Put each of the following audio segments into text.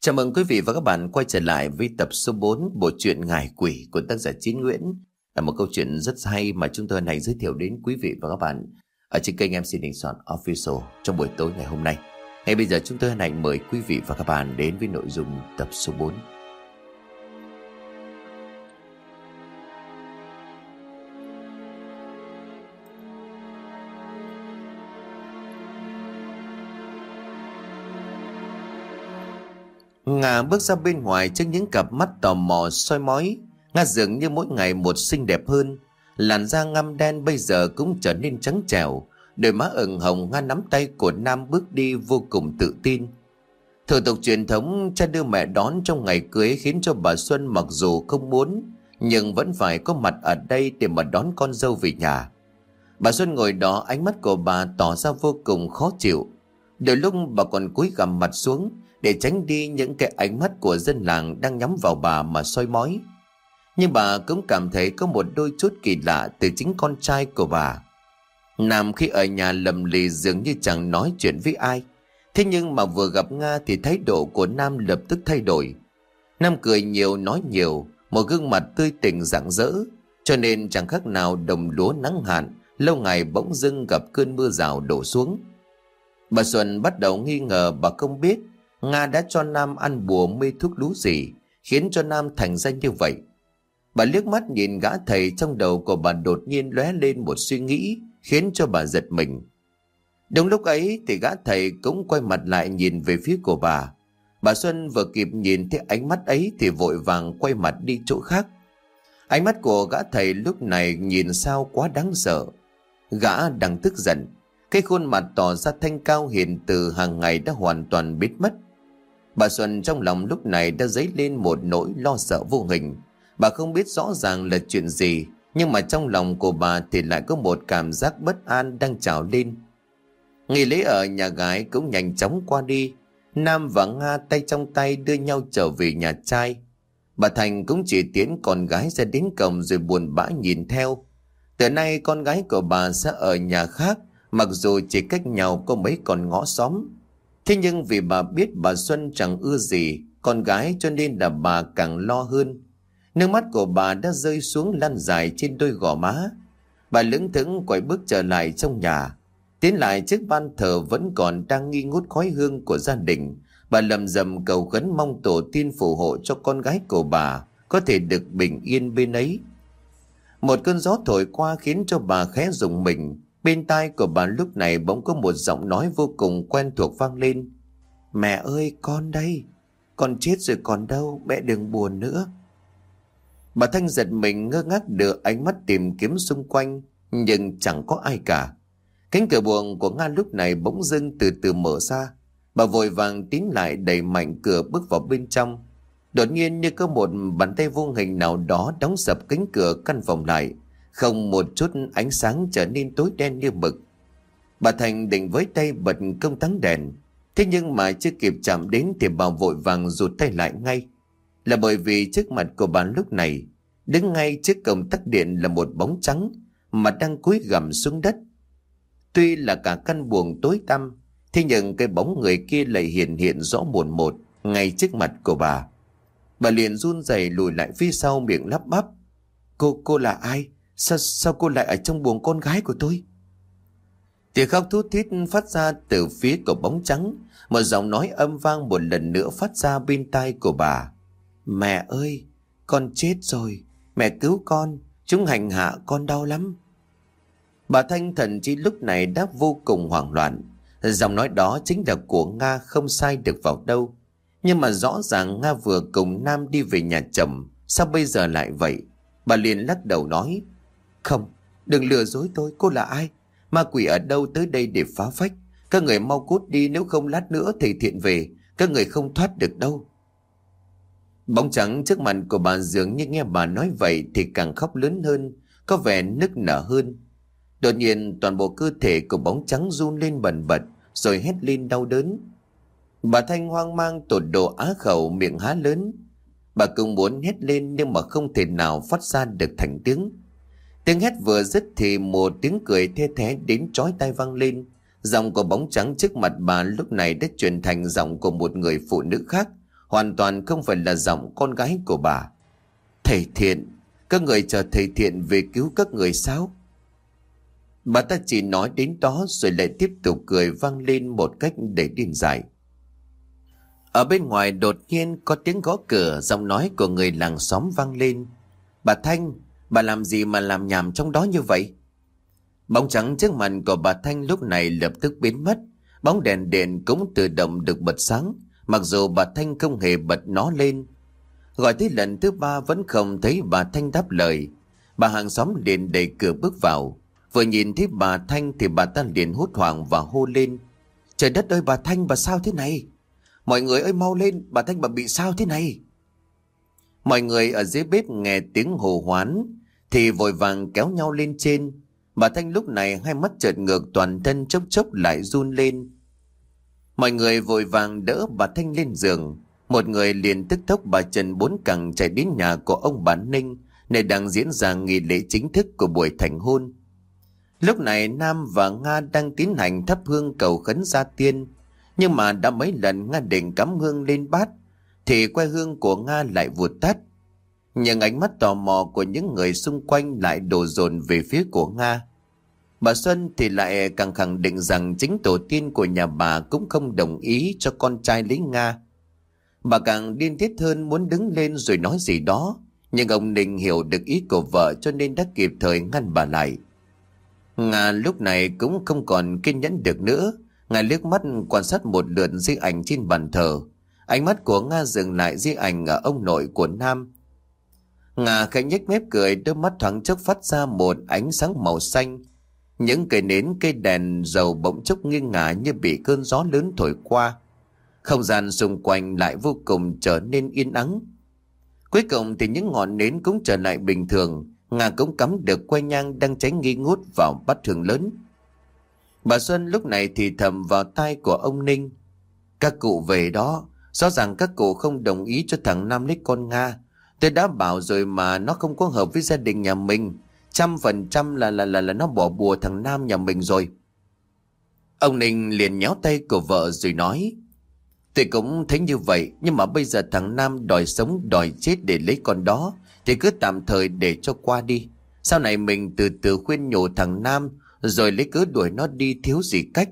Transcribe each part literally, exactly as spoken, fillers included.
Chào mừng quý vị và các bạn quay trở lại với tập số bốn bộ truyện Ngải Quỷ của tác giả Chí Nguyễn. Là một câu chuyện rất hay mà chúng tôi hân hạnh giới thiệu đến quý vị và các bạn ở trên kênh em xê Đình Soạn Official trong buổi tối ngày hôm nay. Ngay bây giờ chúng tôi hân hạnh mời quý vị và các bạn đến với nội dung tập số bốn. Nga bước ra bên ngoài trước những cặp mắt tò mò soi mói. Nga dường như mỗi ngày một xinh đẹp hơn. Làn da ngăm đen bây giờ cũng trở nên trắng trẻo. Đôi má ửng hồng. Nga nắm tay của Nam bước đi vô cùng tự tin. Thủ tục truyền thống cha đưa mẹ đón trong ngày cưới khiến cho bà Xuân mặc dù không muốn nhưng vẫn phải có mặt ở đây để mà đón con dâu về nhà. Bà Xuân ngồi đó, ánh mắt của bà tỏ ra vô cùng khó chịu. Đôi lúc bà còn cúi gằm mặt xuống để tránh đi những cái ánh mắt của dân làng đang nhắm vào bà mà soi mói. Nhưng bà cũng cảm thấy có một đôi chút kỳ lạ từ chính con trai của bà. Nam khi ở nhà lầm lì dường như chẳng nói chuyện với ai. Thế nhưng mà vừa gặp Nga thì thái độ của Nam lập tức thay đổi. Nam cười nhiều nói nhiều, một gương mặt tươi tỉnh rạng rỡ, cho nên chẳng khác nào đồng lúa nắng hạn lâu ngày bỗng dưng gặp cơn mưa rào đổ xuống. Bà Xuân bắt đầu nghi ngờ bà không biết Nga đã cho Nam ăn bùa mê thuốc lú gì khiến cho Nam thành ra như vậy. Bà liếc mắt nhìn gã thầy, trong đầu của bà đột nhiên lóe lên một suy nghĩ khiến cho bà giật mình. Đúng lúc ấy thì gã thầy cũng quay mặt lại nhìn về phía của bà. Bà Xuân vừa kịp nhìn thấy ánh mắt ấy thì vội vàng quay mặt đi chỗ khác. Ánh mắt của gã thầy lúc này nhìn sao quá đáng sợ. Gã đang tức giận. Cái khuôn mặt tỏ ra thanh cao hiền từ hàng ngày đã hoàn toàn biến mất. Bà Xuân trong lòng lúc này đã dấy lên một nỗi lo sợ vô hình. Bà không biết rõ ràng là chuyện gì, nhưng mà trong lòng của bà thì lại có một cảm giác bất an đang trào lên. Nghi lễ ở nhà gái cũng nhanh chóng qua đi. Nam và Nga tay trong tay đưa nhau trở về nhà trai. Bà Thành cũng chỉ tiễn con gái ra đến cổng rồi buồn bã nhìn theo. Từ nay con gái của bà sẽ ở nhà khác, mặc dù chỉ cách nhau có mấy con ngõ xóm. Thế nhưng vì bà biết bà Xuân chẳng ưa gì con gái cho nên là bà càng lo hơn. Nước mắt của bà đã rơi xuống lăn dài trên đôi gò má. Bà lững thững quay bước trở lại trong nhà. Tiến lại chiếc ban thờ vẫn còn đang nghi ngút khói hương của gia đình. Bà lầm rầm cầu khấn mong tổ tiên phù hộ cho con gái của bà có thể được bình yên bên ấy. Một cơn gió thổi qua khiến cho bà khẽ rùng mình. Bên tai của bà lúc này bỗng có một giọng nói vô cùng quen thuộc vang lên. Mẹ ơi, con đây. Con chết rồi còn đâu, mẹ đừng buồn nữa. Bà Thanh giật mình ngơ ngác đưa ánh mắt tìm kiếm xung quanh, nhưng chẳng có ai cả. Cánh cửa buồng của Nga lúc này bỗng dưng từ từ mở ra. Bà vội vàng tín lại đẩy mạnh cửa bước vào bên trong. Đột nhiên như có một bàn tay vô hình nào đó đóng sập cánh cửa căn phòng lại. Không một chút ánh sáng, trở nên tối đen như mực. Bà Thành định với tay bật công tắc đèn. Thế nhưng mà chưa kịp chạm đến thì bà vội vàng rụt tay lại ngay. Là bởi vì trước mặt của bà lúc này, đứng ngay trước công tắc điện là một bóng trắng mà đang cúi gằm xuống đất. Tuy là cả căn buồng tối tăm, thế nhưng cái bóng người kia lại hiện hiện rõ mồn một ngay trước mặt của bà. Bà liền run rẩy lùi lại phía sau, miệng lắp bắp. Cô, cô là ai? Sao, sao cô lại ở trong buồng con gái của tôi? Tiếng khóc thút thít phát ra từ phía của bóng trắng. Một giọng nói âm vang một lần nữa phát ra bên tai của bà. Mẹ ơi, con chết rồi. Mẹ cứu con, chúng hành hạ con đau lắm. Bà Thanh thần chí lúc này đã vô cùng hoảng loạn. Giọng nói đó chính là của Nga, không sai được vào đâu. Nhưng mà rõ ràng Nga vừa cùng Nam đi về nhà chồng, sao bây giờ lại vậy? Bà liền lắc đầu nói. Không, đừng lừa dối tôi, cô là ai? Ma quỷ ở đâu tới đây để phá phách? Các người mau cút đi, nếu không lát nữa thầy Thiện về, các người không thoát được đâu. Bóng trắng trước mặt của bà dường như nghe bà nói vậy thì càng khóc lớn hơn, có vẻ nức nở hơn. Đột nhiên toàn bộ cơ thể của bóng trắng run lên bần bật, rồi hét lên đau đớn. Bà Thanh hoang mang tột độ á khẩu, miệng há lớn. Bà cũng muốn hét lên nhưng mà không thể nào phát ra được thành tiếng. Tiếng hét vừa dứt thì một tiếng cười the thé đến chói tai vang lên. Giọng của bóng trắng trước mặt bà lúc này đã chuyển thành giọng của một người phụ nữ khác, hoàn toàn không phải là giọng con gái của bà. Thầy Thiện, các người chờ thầy Thiện về cứu các người sao? Bà ta chỉ nói đến đó rồi lại tiếp tục cười vang lên một cách để điên dại. Ở bên ngoài đột nhiên có tiếng gõ cửa, giọng nói của người làng xóm vang lên. Bà Thanh, bà làm gì mà làm nhảm trong đó như vậy? Bóng trắng trước mặt của bà Thanh lúc này lập tức biến mất. Bóng đèn điện cũng tự động được bật sáng, mặc dù bà Thanh không hề bật nó lên. Gọi tới lần thứ ba vẫn không thấy bà Thanh đáp lời. Bà hàng xóm liền đẩy cửa bước vào. Vừa nhìn thấy bà Thanh thì bà ta liền hốt hoảng và hô lên. Trời đất ơi, bà Thanh, bà sao thế này? Mọi người ơi, mau lên, bà Thanh bà bị sao thế này? Mọi người ở dưới bếp nghe tiếng hô hoán thì vội vàng kéo nhau lên trên. Bà Thanh lúc này hai mắt trợn ngược, toàn thân chốc chốc lại run lên. Mọi người vội vàng đỡ bà Thanh lên giường. Một người liền tức tốc bà chân bốn cẳng chạy đến nhà của ông bà Ninh, nơi đang diễn ra nghi lễ chính thức của buổi thành hôn. Lúc này Nam và Nga đang tiến hành thắp hương cầu khấn gia tiên. Nhưng mà đã mấy lần Nga định cắm hương lên bát thì que hương của Nga lại vụt tắt. Nhưng ánh mắt tò mò của những người xung quanh lại đổ dồn về phía của Nga. Bà Xuân thì lại càng khẳng định rằng chính tổ tiên của nhà bà cũng không đồng ý cho con trai lấy Nga. Bà càng điên tiết hơn, muốn đứng lên rồi nói gì đó, nhưng ông Ninh hiểu được ý của vợ cho nên đã kịp thời ngăn bà lại. Nga lúc này cũng không còn kiên nhẫn được nữa. Nga liếc mắt quan sát một lượt di ảnh trên bàn thờ. Ánh mắt của Nga dừng lại di ảnh ở ông nội của Nam. Nga khẽ nhếch mép cười, đôi mắt thoáng chốc phát ra một ánh sáng màu xanh. Những cây nến, cây đèn dầu bỗng chốc nghiêng ngả như bị cơn gió lớn thổi qua. Không gian xung quanh lại vô cùng trở nên yên ắng. Cuối cùng thì những ngọn nến cũng trở lại bình thường. Nga cũng cắm được que nhang đang cháy nghi ngút vào bát hương lớn. Bà Xuân lúc này thì thầm vào tai của ông Ninh. Các cụ về đó, rõ ràng các cụ không đồng ý cho thằng Nam lấy con Nga. Tôi đã bảo rồi mà, nó không có hợp với gia đình nhà mình. Trăm phần trăm là là là là nó bỏ bùa thằng Nam nhà mình rồi. Ông Ninh liền nhéo tay của vợ rồi nói. Tôi cũng thấy như vậy, nhưng mà bây giờ thằng Nam đòi sống đòi chết để lấy con đó thì cứ tạm thời để cho qua đi. Sau này mình từ từ khuyên nhủ thằng Nam rồi lấy cớ đuổi nó đi, thiếu gì cách.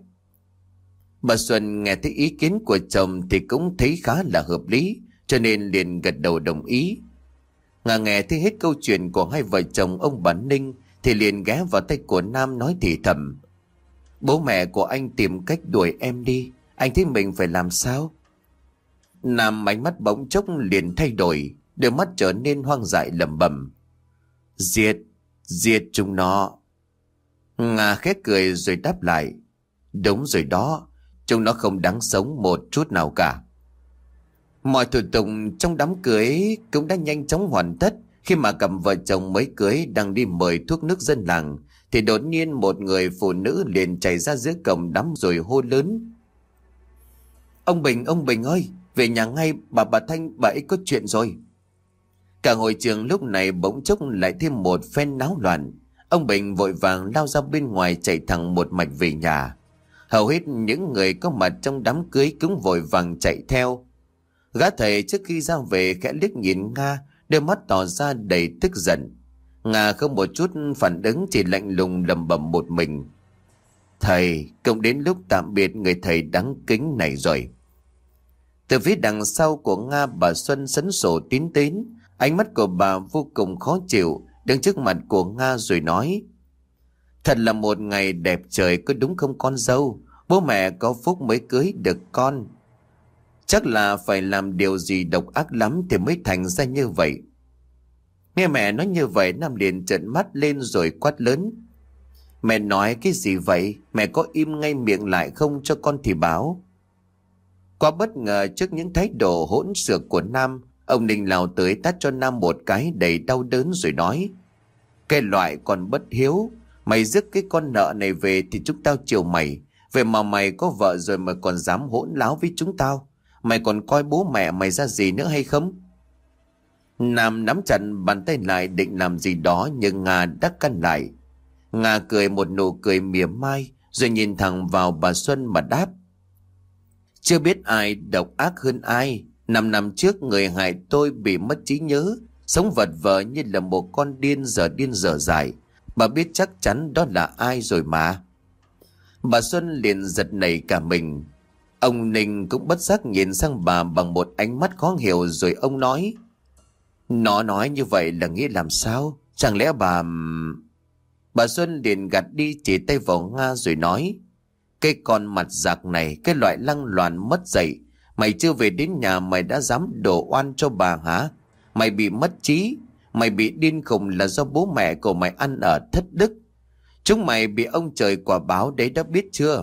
Bà Xuân nghe thấy ý kiến của chồng thì cũng thấy khá là hợp lý, cho nên liền gật đầu đồng ý. Nga nghe thấy hết câu chuyện của hai vợ chồng ông bà Ninh thì liền ghé vào tay của Nam nói thì thầm. Bố mẹ của anh tìm cách đuổi em đi, anh thấy mình phải làm sao? Nam ánh mắt bỗng chốc liền thay đổi, đôi mắt trở nên hoang dại lẩm bẩm. Giết, giết chúng nó. Nga khét cười rồi đáp lại. Đúng rồi đó, chúng nó không đáng sống một chút nào cả. Mọi thủ tục trong đám cưới cũng đã nhanh chóng hoàn tất. Khi mà cặp vợ chồng mới cưới đang đi mời thuốc nước dân làng thì đột nhiên một người phụ nữ liền chạy ra giữa cổng đám rồi hô lớn. Ông Bình, ông Bình ơi, về nhà ngay, bà bà Thanh bà ấy có chuyện rồi. Cả hội trường lúc này bỗng chốc lại thêm một phen náo loạn. Ông Bình vội vàng lao ra bên ngoài, chạy thẳng một mạch về nhà. Hầu hết những người có mặt trong đám cưới cũng vội vàng chạy theo. Gã thầy trước khi ra về khẽ liếc nhìn Nga, đôi mắt tỏ ra đầy tức giận. Nga không một chút phản ứng, chỉ lạnh lùng lẩm bẩm một mình. Thầy, cũng đến lúc tạm biệt người thầy đáng kính này rồi. Từ phía đằng sau của Nga, bà Xuân sấn sổ tiến đến. Ánh mắt của bà vô cùng khó chịu, đứng trước mặt của Nga rồi nói. Thật là một ngày đẹp trời, có đúng không con dâu? Bố mẹ có phúc mới cưới được con. Chắc là phải làm điều gì độc ác lắm thì mới thành ra như vậy. Nghe mẹ nói như vậy, Nam liền trợn mắt lên rồi quát lớn. Mẹ nói cái gì vậy? Mẹ có im ngay miệng lại không cho con thì báo. Quá bất ngờ trước những thái độ hỗn xược của Nam, ông Ninh lao tới tát cho Nam một cái đầy đau đớn rồi nói. Cái loại còn bất hiếu, mày rước cái con nợ này về thì chúng tao chiều mày. Vậy mà mày có vợ rồi mà còn dám hỗn láo với chúng tao. Mày còn coi bố mẹ mày ra gì nữa hay không? Nam nắm chặt bàn tay lại định làm gì đó, nhưng Nga đã căn lại. Nga cười một nụ cười mỉa mai rồi nhìn thẳng vào bà Xuân mà đáp. Chưa biết ai độc ác hơn ai, Năm năm trước người hại tôi bị mất trí nhớ, sống vật vờ như là một con điên giờ điên giờ dại. Bà biết chắc chắn đó là ai rồi mà. Bà Xuân liền giật nảy cả mình. Ông Ninh cũng bất giác nhìn sang bà bằng một ánh mắt khó hiểu, rồi ông nói: Nó nói như vậy là nghĩa làm sao? Chẳng lẽ bà... Bà Xuân liền gạt đi, chỉ tay vào Nga rồi nói: Cái con mặt giặc này, cái loại lăng loàn mất dạy. Mày chưa về đến nhà mày đã dám đổ oan cho bà hả? Mày bị mất trí, mày bị điên khùng là do bố mẹ của mày ăn ở thất đức. Chúng mày bị ông trời quả báo đấy, đã biết chưa?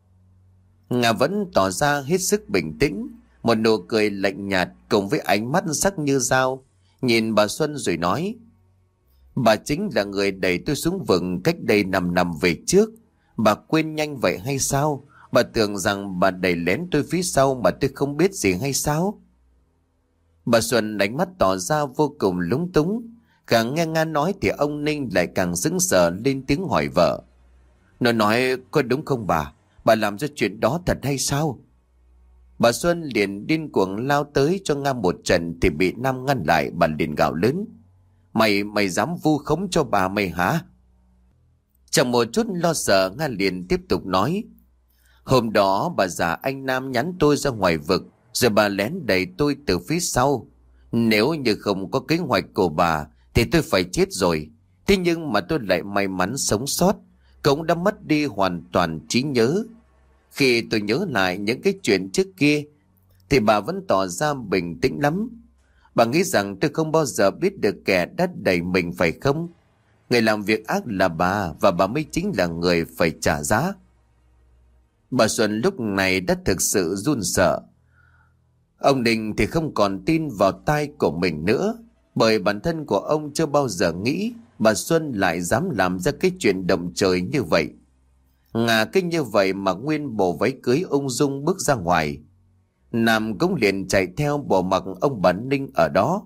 Nga vẫn tỏ ra hết sức bình tĩnh, một nụ cười lạnh nhạt cùng với ánh mắt sắc như dao, nhìn bà Xuân rồi nói: Bà chính là người đẩy tôi xuống vực cách đây năm năm về trước. Bà quên nhanh vậy hay sao? Bà tưởng rằng bà đẩy lén tôi phía sau mà tôi không biết gì hay sao? Bà Xuân ánh mắt tỏ ra vô cùng lúng túng. Càng nghe Nga nói thì ông Ninh lại càng sững sờ lên tiếng hỏi vợ: Nó nói có đúng không bà? Bà làm ra chuyện đó thật hay sao? Bà Xuân liền điên cuồng lao tới cho Nga một trận thì bị Nam ngăn lại. Bà liền gào lớn: Mày, mày dám vu khống cho bà mày hả? Chẳng một chút lo sợ, Nga liền tiếp tục nói: Hôm đó bà già anh Nam nhắn tôi ra ngoài vực, rồi bà lén đẩy tôi từ phía sau. Nếu như không có kế hoạch của bà thì tôi phải chết rồi. Thế nhưng mà tôi lại may mắn sống sót, cũng đã mất đi hoàn toàn trí nhớ. Khi tôi nhớ lại những cái chuyện trước kia thì bà vẫn tỏ ra bình tĩnh lắm. Bà nghĩ rằng tôi không bao giờ biết được kẻ đã đẩy mình phải không? Người làm việc ác là bà, và bà mới chính là người phải trả giá. Bà Xuân lúc này đã thực sự run sợ. Ông Ninh thì không còn tin vào tai của mình nữa, bởi bản thân của ông chưa bao giờ nghĩ bà Xuân lại dám làm ra cái chuyện động trời như vậy. Ngà kinh như vậy mà nguyên bộ váy cưới ung dung bước ra ngoài. Nam cũng liền chạy theo bỏ mặc ông bà Ninh ở đó.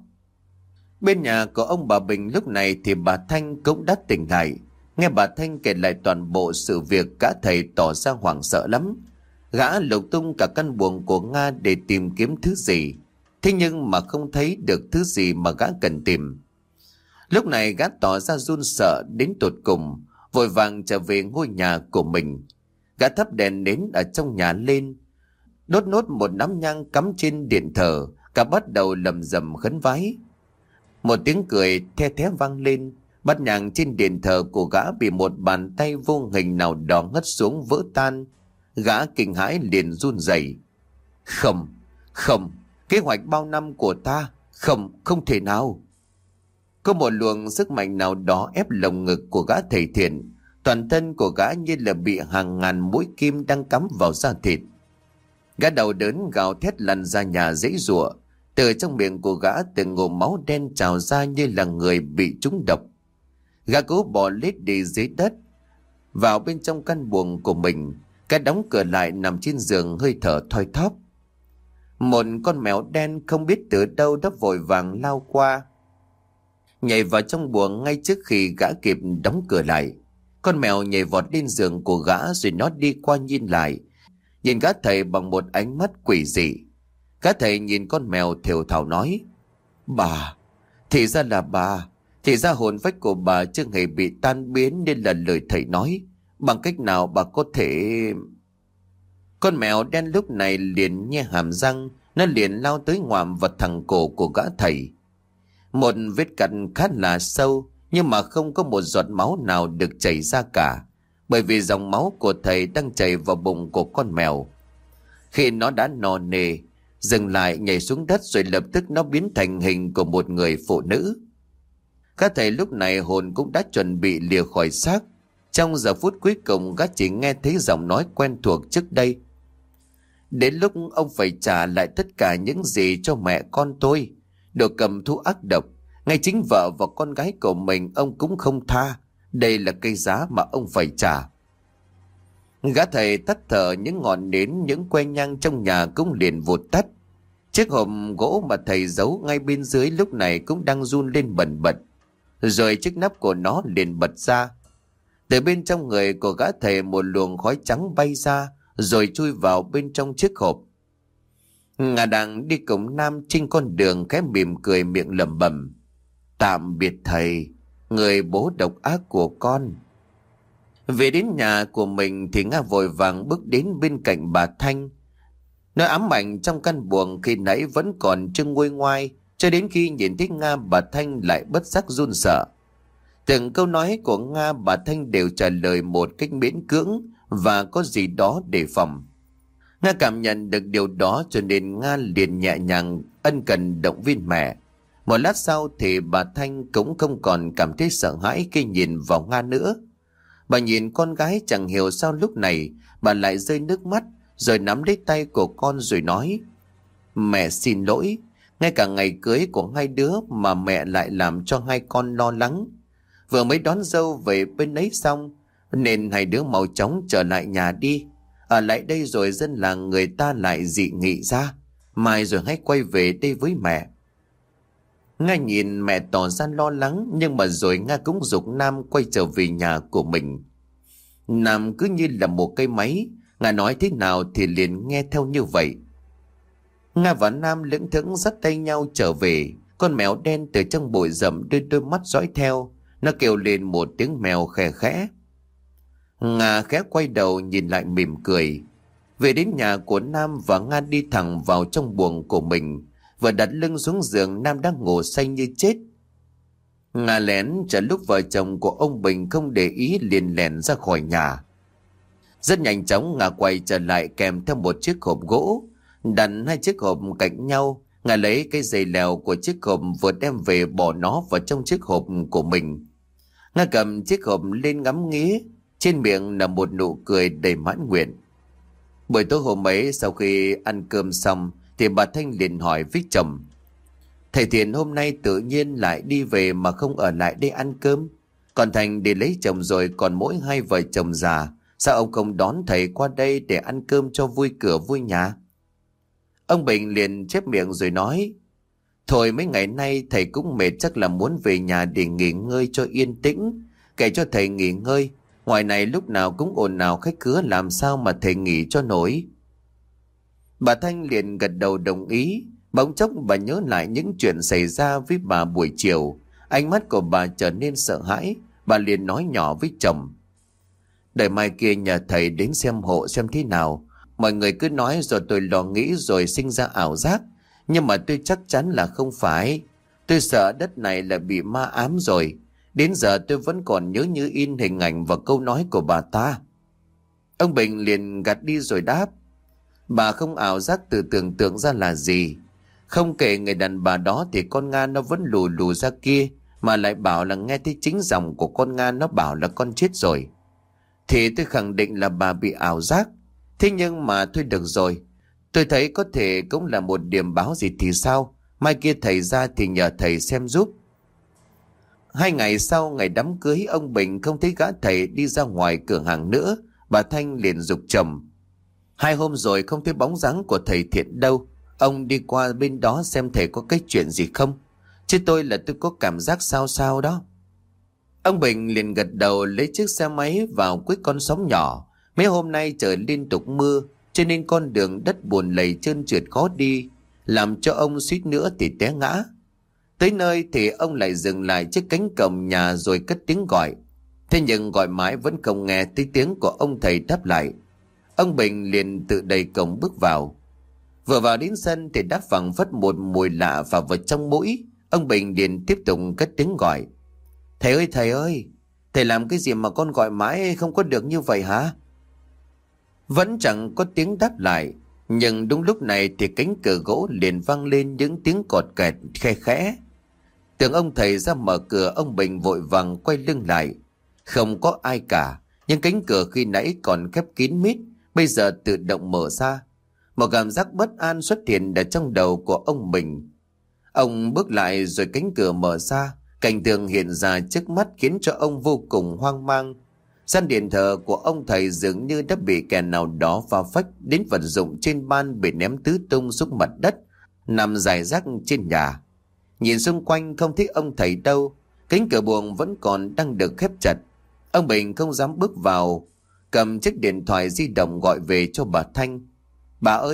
Bên nhà của ông bà Bình lúc này thì bà Thanh cũng đã tỉnh lại. Nghe bà Thanh kể lại toàn bộ sự việc, cả thầy tỏ ra hoảng sợ lắm. Gã lục tung cả căn buồng của Nga để tìm kiếm thứ gì, thế nhưng mà không thấy được thứ gì mà gã cần tìm. Lúc này gã tỏ ra run sợ đến tột cùng, vội vàng trở về ngôi nhà của mình. Gã thắp đèn nến ở trong nhà lên, đốt nốt một nắm nhang cắm trên điện thờ, cả bắt đầu lầm rầm khấn vái. Một tiếng cười the thé vang lên, bát nhang trên điện thờ của gã bị một bàn tay vô hình nào đó ngất xuống vỡ tan. Gã kinh hãi liền run rẩy. Không, không, kế hoạch bao năm của ta, không, không thể nào. Có một luồng sức mạnh nào đó ép lồng ngực của gã thầy thiện. Toàn thân của gã như là bị hàng ngàn mũi kim đang cắm vào da thịt. Gã đầu đớn gào thét lăn ra nhà giãy giụa. Từ trong miệng của gã từng ngụm máu đen trào ra như là người bị trúng độc. Gã cố bò lết đi dưới đất vào bên trong căn buồng của mình. Gã đóng cửa lại nằm trên giường hơi thở thoi thóp. Một con mèo đen không biết từ đâu đã vội vàng lao qua, nhảy vào trong buồng ngay trước khi gã kịp đóng cửa lại. Con mèo nhảy vọt lên giường của gã, rồi nó đi qua nhìn lại, nhìn gã thầy bằng một ánh mắt quỷ dị. Gã thầy nhìn con mèo thều thào nói: Bà, thì ra là bà, thì ra hồn phách của bà chưa hề bị tan biến nên là lời thầy nói. Bằng cách nào bà có thể... Con mèo đen lúc này liền nhe hàm răng, nó liền lao tới ngoạm vào thẳng cổ của gã thầy. Một vết cắn khá là sâu, nhưng mà không có một giọt máu nào được chảy ra cả, bởi vì dòng máu của thầy đang chảy vào bụng của con mèo. Khi nó đã no nề, dừng lại nhảy xuống đất, rồi lập tức nó biến thành hình của một người phụ nữ. Gã thầy lúc này hồn cũng đã chuẩn bị lìa khỏi xác. Trong giờ phút cuối cùng, gã chỉ nghe thấy giọng nói quen thuộc trước đây: Đến lúc ông phải trả lại tất cả những gì cho mẹ con tôi. Đồ cầm thú ác độc, ngay chính vợ và con gái của mình ông cũng không tha. Đây là cái giá mà ông phải trả. Gã thầy tắt thở, những ngọn nến, những que nhang trong nhà cũng liền vụt tắt. Chiếc hộp gỗ mà thầy giấu ngay bên dưới lúc này cũng đang run lên bần bật, rồi chiếc nắp của nó liền bật ra. Từ bên trong người của gã thầy một luồng khói trắng bay ra, rồi chui vào bên trong chiếc hộp. Nga đang đi cùng Nam trên con đường khẽ mỉm cười miệng lẩm bẩm: Tạm biệt thầy, người bố độc ác của con. Về đến nhà của mình thì Nga vội vàng bước đến bên cạnh bà Thanh. Nỗi ám ảnh trong căn buồng khi nãy vẫn còn trưng nguôi ngoai, cho đến khi nhìn thấy Nga, bà Thanh lại bất giác run sợ. Từng câu nói của Nga, bà Thanh đều trả lời một cách miễn cưỡng và có gì đó đề phòng. Nga cảm nhận được điều đó, cho nên Nga liền nhẹ nhàng ân cần động viên mẹ. Một lát sau thì bà Thanh cũng không còn cảm thấy sợ hãi khi nhìn vào Nga nữa. Bà nhìn con gái chẳng hiểu sao lúc này bà lại rơi nước mắt, rồi nắm lấy tay của con rồi nói: Mẹ xin lỗi, ngay cả ngày cưới của hai đứa mà mẹ lại làm cho hai con lo lắng. Vừa mới đón dâu về bên ấy xong, nên hai đứa mau chóng trở lại nhà đi. Ở lại đây rồi dân làng người ta lại dị nghị ra, mai rồi hãy quay về đây với mẹ. Nga nhìn mẹ tỏ ra lo lắng, nhưng mà rồi Nga cũng giục Nam quay trở về nhà của mình. Nam cứ như là một cây máy, Nga nói thế nào thì liền nghe theo như vậy. Nga và Nam lững thững dắt tay nhau trở về. Con mèo đen từ trong bụi rậm đưa đôi mắt dõi theo. Nó kêu lên một tiếng mèo khẽ khẽ. Nga khẽ quay đầu nhìn lại mỉm cười. Về đến nhà của Nam và Nga đi thẳng vào trong buồng của mình. Vừa đặt lưng xuống giường, Nam đang ngủ say như chết. Nga lén chờ lúc vợ chồng của ông Bình không để ý liền lẻn ra khỏi nhà. Rất nhanh chóng Nga quay trở lại kèm theo một chiếc hộp gỗ. Đặt hai chiếc hộp cạnh nhau, Nga lấy cái dây leo của chiếc hộp vừa đem về bỏ nó vào trong chiếc hộp của mình. Nga cầm chiếc hộp lên ngắm nghía, trên miệng là một nụ cười đầy mãn nguyện. Buổi tối hôm ấy sau khi ăn cơm xong thì bà Thanh liền hỏi với chồng: Thầy Thiện hôm nay tự nhiên lại đi về mà không ở lại đây ăn cơm. Còn Thành để lấy chồng rồi, còn mỗi hai vợ chồng già, sao ông không đón thầy qua đây để ăn cơm cho vui cửa vui nhà? Ông Bình liền chép miệng rồi nói: Thôi mấy ngày nay thầy cũng mệt, chắc là muốn về nhà để nghỉ ngơi cho yên tĩnh. Kể cho thầy nghỉ ngơi, ngoài này lúc nào cũng ồn ào khách khứa, làm sao mà thầy nghỉ cho nổi. Bà Thanh liền gật đầu đồng ý. Bỗng chốc bà nhớ lại những chuyện xảy ra với bà buổi chiều. Ánh mắt của bà trở nên sợ hãi. Bà liền nói nhỏ với chồng: Đợi mai kia nhờ thầy đến xem hộ xem thế nào. Mọi người cứ nói rồi tôi lo nghĩ rồi sinh ra ảo giác. Nhưng mà tôi chắc chắn là không phải. Tôi sợ đất này là bị ma ám rồi. Đến giờ tôi vẫn còn nhớ như in hình ảnh và câu nói của bà ta. Ông Bình liền gạt đi rồi đáp: Bà không ảo giác tự tưởng tượng ra là gì. Không kể người đàn bà đó thì con Nga nó vẫn lù lù ra kia, mà lại bảo là nghe thấy chính giọng của con Nga nó bảo là con chết rồi. Thì tôi khẳng định là bà bị ảo giác. Thế nhưng mà thôi được rồi, tôi thấy có thể cũng là một điểm báo gì thì sao. Mai kia thầy ra thì nhờ thầy xem giúp. Hai ngày sau ngày đám cưới, ông Bình không thấy gã thầy đi ra ngoài cửa hàng nữa. Bà Thanh liền giục chồng: Hai hôm rồi không thấy bóng dáng của thầy Thiện đâu. Ông đi qua bên đó xem thầy có cái chuyện gì không. Chứ tôi là tôi có cảm giác sao sao đó. Ông Bình liền gật đầu, lấy chiếc xe máy vào cuối con xóm nhỏ. Mấy hôm nay trời liên tục mưa, cho nên con đường đất bùn lầy trơn trượt khó đi, làm cho ông suýt nữa thì té ngã. Tới nơi thì ông lại dừng lại trước cánh cổng nhà rồi cất tiếng gọi. Thế nhưng gọi mãi vẫn không nghe thấy tiếng của ông thầy đáp lại. Ông Bình liền tự đẩy cổng bước vào. Vừa vào đến sân thì đã phảng phất một mùi lạ vào vào trong mũi. Ông Bình liền tiếp tục cất tiếng gọi: Thầy ơi thầy ơi, thầy làm cái gì mà con gọi mãi không có được như vậy hả? Vẫn chẳng có tiếng đáp lại. Nhưng đúng lúc này thì cánh cửa gỗ liền vang lên những tiếng cọt kẹt khe khẽ. Tưởng ông thầy ra mở cửa, ông Bình vội vàng quay lưng lại. Không có ai cả, nhưng cánh cửa khi nãy còn khép kín mít, bây giờ tự động mở ra. Một cảm giác bất an xuất hiện ở trong đầu của ông Bình. Ông bước lại rồi cánh cửa mở ra, cảnh tượng hiện ra trước mắt khiến cho ông vô cùng hoang mang. Gian điện thờ của ông thầy dường như đã bị kẻ nào đó phá phách đến vật dụng trên ban, bị ném tứ tung xuống mặt đất, nằm rải rác trên nhà. Nhìn xung quanh không thấy ông thầy đâu, cánh cửa buồng vẫn còn đang được khép chặt. Ông Bình không dám bước vào, cầm chiếc điện thoại di động gọi về cho bà Thanh. Bà ơi,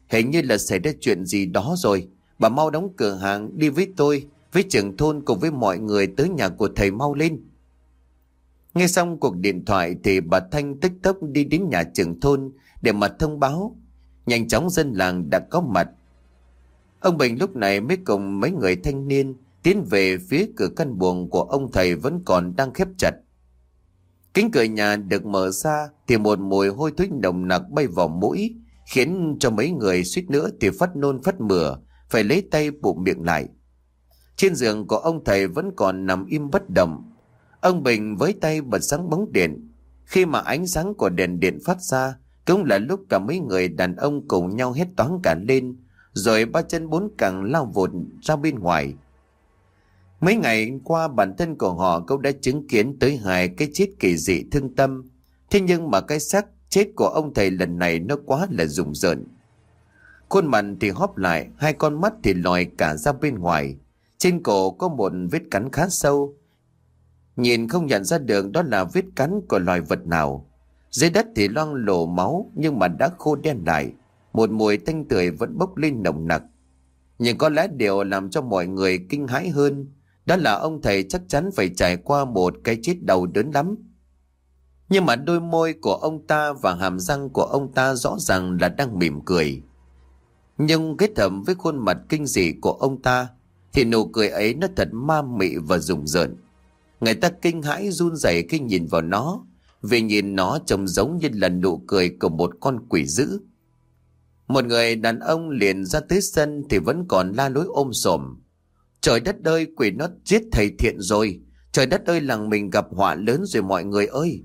Hình như là xảy ra chuyện gì đó rồi. Bà mau đóng cửa hàng, đi với tôi, với trưởng thôn cùng với mọi người tới nhà của thầy mau lên. Nghe xong cuộc điện thoại thì bà Thanh tức tốc đi đến nhà trưởng thôn để mà thông báo. Nhanh chóng dân làng đã có mặt. Ông Bình lúc này mới cùng mấy người thanh niên tiến về phía cửa căn buồng của ông thầy vẫn còn đang khép chặt. Cánh cửa nhà được mở ra thì một mùi hôi thối nồng nặc bay vào mũi, khiến cho mấy người suýt nữa thì phát nôn phát mửa, phải lấy tay bụm miệng lại. Trên giường của ông thầy vẫn còn nằm im bất động. Ông Bình với tay bật sáng bóng điện. Khi mà ánh sáng của đèn điện phát ra, cũng là lúc cả mấy người đàn ông cùng nhau hét toáng cả lên, rồi ba chân bốn cẳng lao vụt ra bên ngoài. Mấy ngày qua bản thân của họ cũng đã chứng kiến tới hai cái chết kỳ dị thương tâm. Thế nhưng mà cái xác chết của ông thầy lần này nó quá là rùng rợn. Khuôn mặt thì hóp lại, hai con mắt thì lòi cả ra bên ngoài. Trên cổ có một vết cắn khá sâu. Nhìn không nhận ra được đó là vết cắn của loài vật nào. Dưới đất thì loang lổ máu nhưng mà đã khô đen lại. Một mùi tanh tưởi vẫn bốc lên nồng nặc. Nhưng có lẽ điều làm cho mọi người kinh hãi hơn, đó là ông thầy chắc chắn phải trải qua một cái chết đau đớn lắm. Nhưng mà đôi môi của ông ta và hàm răng của ông ta rõ ràng là đang mỉm cười. Nhưng kết hợp với khuôn mặt kinh dị của ông ta thì nụ cười ấy nó thật ma mị và rùng rợn. Người ta kinh hãi run rẩy khi nhìn vào nó, vì nhìn nó trông giống như là nụ cười của một con quỷ dữ. Một người đàn ông liền ra tới sân thì vẫn còn la lối ôm sòm. Trời đất ơi, quỷ nó giết thầy Thiện rồi. Trời đất ơi, làng mình gặp họa lớn rồi mọi người ơi.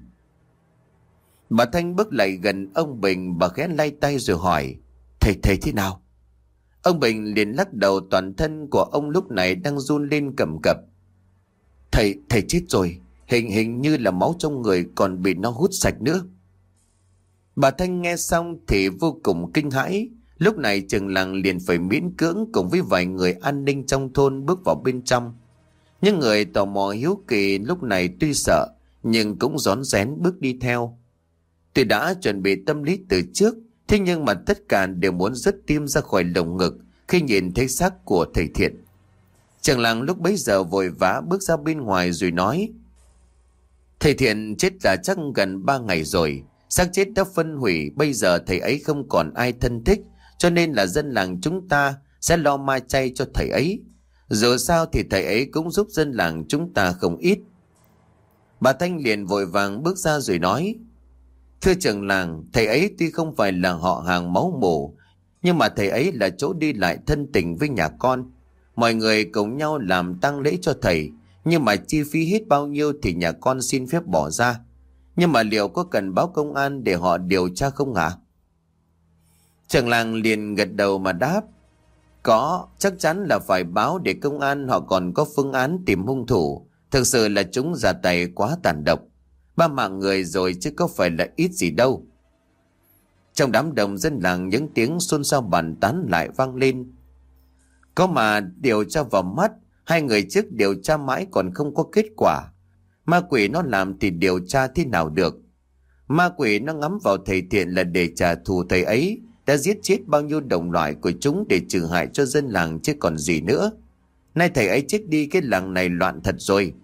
Bà Thanh bước lại gần ông Bình, bà khẽ lay tay rồi hỏi: Thầy thầy thế nào? Ông Bình liền lắc đầu, toàn thân của ông lúc này đang run lên cầm cập. Thầy, thầy chết rồi. Hình hình như là máu trong người còn bị nó hút sạch nữa. Bà Thanh nghe xong thì vô cùng kinh hãi. Lúc này trường làng liền phải miễn cưỡng cùng với vài người an ninh trong thôn bước vào bên trong. Những người tò mò hiếu kỳ lúc này tuy sợ nhưng cũng rón rén bước đi theo. Tuy đã chuẩn bị tâm lý từ trước, thế nhưng mà tất cả đều muốn rớt tim ra khỏi lồng ngực khi nhìn thấy xác của thầy Thiện. Trường làng lúc bấy giờ vội vã bước ra bên ngoài rồi nói: Thầy Thiện chết là chắc gần ba ngày rồi. Xác chết đã phân hủy, bây giờ thầy ấy không còn ai thân thích, cho nên là dân làng chúng ta sẽ lo ma chay cho thầy ấy. Dù sao thì thầy ấy cũng giúp dân làng chúng ta không ít. Bà Thanh liền vội vàng bước ra rồi nói: Thưa trưởng làng, thầy ấy tuy không phải là họ hàng máu mủ, nhưng mà thầy ấy là chỗ đi lại thân tình với nhà con. Mọi người cùng nhau làm tang lễ cho thầy, nhưng mà chi phí hết bao nhiêu thì nhà con xin phép bỏ ra. Nhưng mà liệu có cần báo công an để họ điều tra không hả? Trưởng làng liền gật đầu mà đáp: Có, chắc chắn là phải báo để công an họ còn có phương án tìm hung thủ. Thực sự là chúng ra tay quá tàn độc. Ba mạng người rồi chứ có phải là ít gì đâu. Trong đám đông dân làng những tiếng xôn xao bàn tán lại vang lên. Có mà điều tra vào mắt, hai người trước điều tra mãi còn không có kết quả. Ma quỷ nó làm thì điều tra thế nào được? Ma quỷ nó ngắm vào thầy Thiện là để trả thù thầy ấy đã giết chết bao nhiêu đồng loại của chúng để trừ hại cho dân làng chứ còn gì nữa. Nay thầy ấy chết đi, cái làng này loạn thật rồi.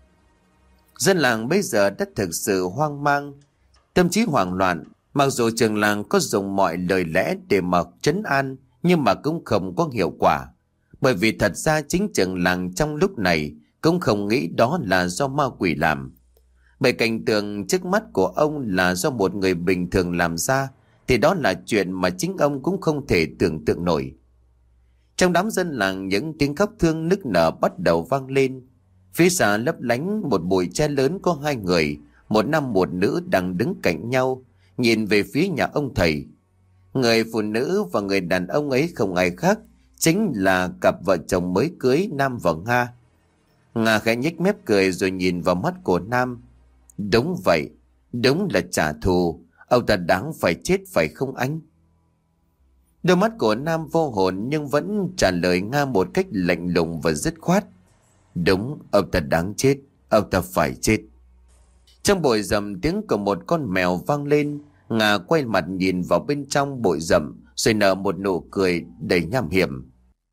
Dân làng bây giờ đã thực sự hoang mang, tâm trí hoảng loạn. Mặc dù trường làng có dùng mọi lời lẽ để mà trấn an, nhưng mà cũng không có hiệu quả. Bởi vì thật ra chính trường làng trong lúc này cũng không nghĩ đó là do ma quỷ làm. Bởi cảnh tượng trước mắt của ông là do một người bình thường làm ra, thì đó là chuyện mà chính ông cũng không thể tưởng tượng nổi. Trong đám dân làng những tiếng khóc thương nức nở bắt đầu vang lên. Phía xa lấp lánh một bụi tre lớn có hai người, một nam một nữ đang đứng cạnh nhau, nhìn về phía nhà ông thầy. Người phụ nữ và người đàn ông ấy không ai khác, chính là cặp vợ chồng mới cưới Nam và Nga. Nga khẽ nhếch mép cười rồi nhìn vào mắt của Nam. Đúng vậy, đúng là trả thù. Ông ta đáng phải chết phải không anh? Đôi mắt của Nam vô hồn nhưng vẫn trả lời Nga một cách lạnh lùng và dứt khoát. Đúng, ông ta đáng chết, ông ta phải chết. Trong bụi rậm tiếng của một con mèo vang lên. Nga quay mặt nhìn vào bên trong bụi rậm rồi nở một nụ cười đầy nham hiểm.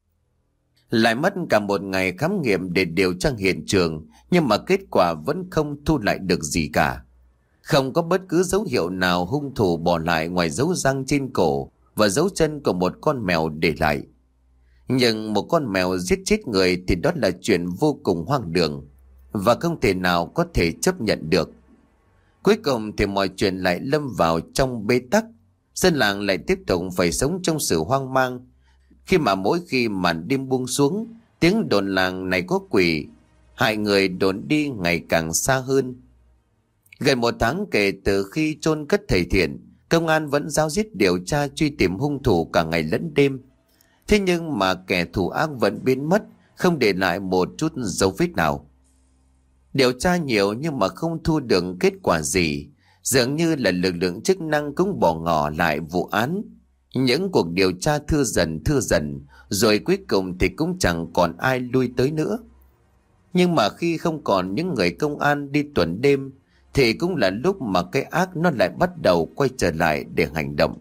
Lại mất cả một ngày khám nghiệm để điều tra hiện trường, nhưng mà kết quả vẫn không thu lại được gì cả. Không có bất cứ dấu hiệu nào hung thủ bỏ lại ngoài dấu răng trên cổ và dấu chân của một con mèo để lại. Nhưng một con mèo giết chết người thì đó là chuyện vô cùng hoang đường và không thể nào có thể chấp nhận được. Cuối cùng thì mọi chuyện lại lâm vào trong bế tắc. Dân làng lại tiếp tục phải sống trong sự hoang mang, khi mà mỗi khi màn đêm buông xuống, tiếng đồn làng này có quỷ hại người đồn đi ngày càng xa hơn. Gần một tháng kể từ khi chôn cất thầy Thiện, công an vẫn rao riết điều tra truy tìm hung thủ cả ngày lẫn đêm. Thế nhưng mà kẻ thù ác vẫn biến mất, không để lại một chút dấu vết nào. Điều tra nhiều nhưng mà không thu được kết quả gì, dường như là lực lượng chức năng cũng bỏ ngỏ lại vụ án. Những cuộc điều tra thưa dần thưa dần, rồi cuối cùng thì cũng chẳng còn ai lui tới nữa. Nhưng mà khi không còn những người công an đi tuần đêm, thì cũng là lúc mà cái ác nó lại bắt đầu quay trở lại để hành động.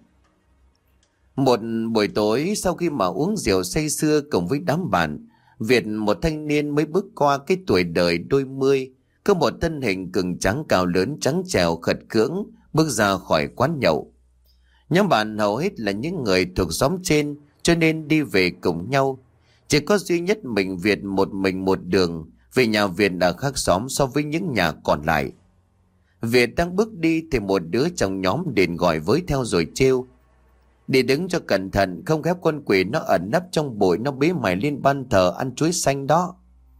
Một buổi tối sau khi mà uống rượu say sưa cùng với đám bạn, Việt, một thanh niên mới bước qua cái tuổi đời đôi mươi, có một thân hình cứng trắng cao lớn trắng trẻo khật cưỡng, bước ra khỏi quán nhậu. Nhóm bạn hầu hết là những người thuộc xóm trên, cho nên đi về cùng nhau. Chỉ có duy nhất mình Việt một mình một đường, vì nhà Việt đã khác xóm so với những nhà còn lại. Việt đang bước đi thì một đứa trong nhóm đến gọi với theo rồi trêu: "Đi đứng cho cẩn thận, không khéo con quỷ nó ẩn nấp trong bụi, nó bế mày lên ban thờ ăn chuối xanh đó."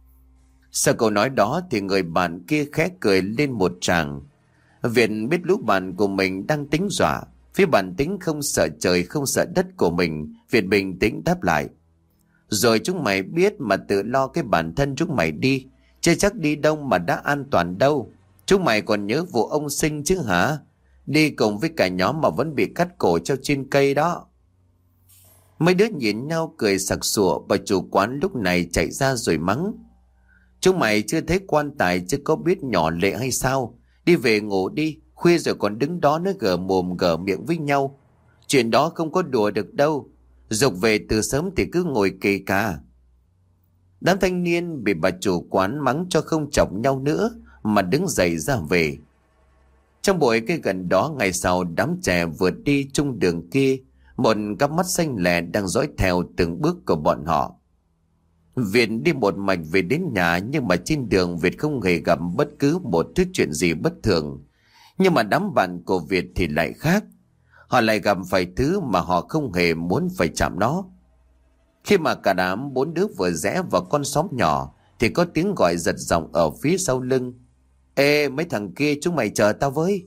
Sau câu nói đó thì người bạn kia khẽ cười lên một tràng. Việt biết lũ bạn của mình đang tính dọa. Phía bản tính không sợ trời không sợ đất của mình, Việt bình tĩnh đáp lại: "Rồi chúng mày biết mà tự lo cái bản thân chúng mày đi, chứ chắc đi đâu mà đã an toàn đâu. Chúng mày còn nhớ vụ ông Sinh chứ hả? Đi cùng với cả nhóm mà vẫn bị cắt cổ treo trên cây đó." Mấy đứa nhìn nhau cười sặc sụa, và chủ quán lúc này chạy ra rồi mắng: "Chúng mày chưa thấy quan tài chứ có biết nhỏ lệ hay sao? Đi về ngủ đi, khuya rồi còn đứng đó nó gở mồm gở miệng với nhau. Chuyện đó không có đùa được đâu. Dục về từ sớm thì cứ ngồi kề cả." Đám thanh niên bị bà chủ quán mắng cho không chọc nhau nữa mà đứng dậy ra về. Trong bụi cây gần đó, ngày sau đám trẻ vượt đi chung đường kia, một cặp mắt xanh lè đang dõi theo từng bước của bọn họ. Việt đi một mạch về đến nhà, nhưng mà trên đường Việt không hề gặp bất cứ một thứ chuyện gì bất thường. Nhưng mà đám bạn của Việt thì lại khác. Họ lại gặp phải thứ mà họ không hề muốn phải chạm nó. Khi mà cả đám bốn đứa vừa rẽ vào con xóm nhỏ thì có tiếng gọi giật giọng ở phía sau lưng: "Ê, mấy thằng kia, chúng mày chờ tao với."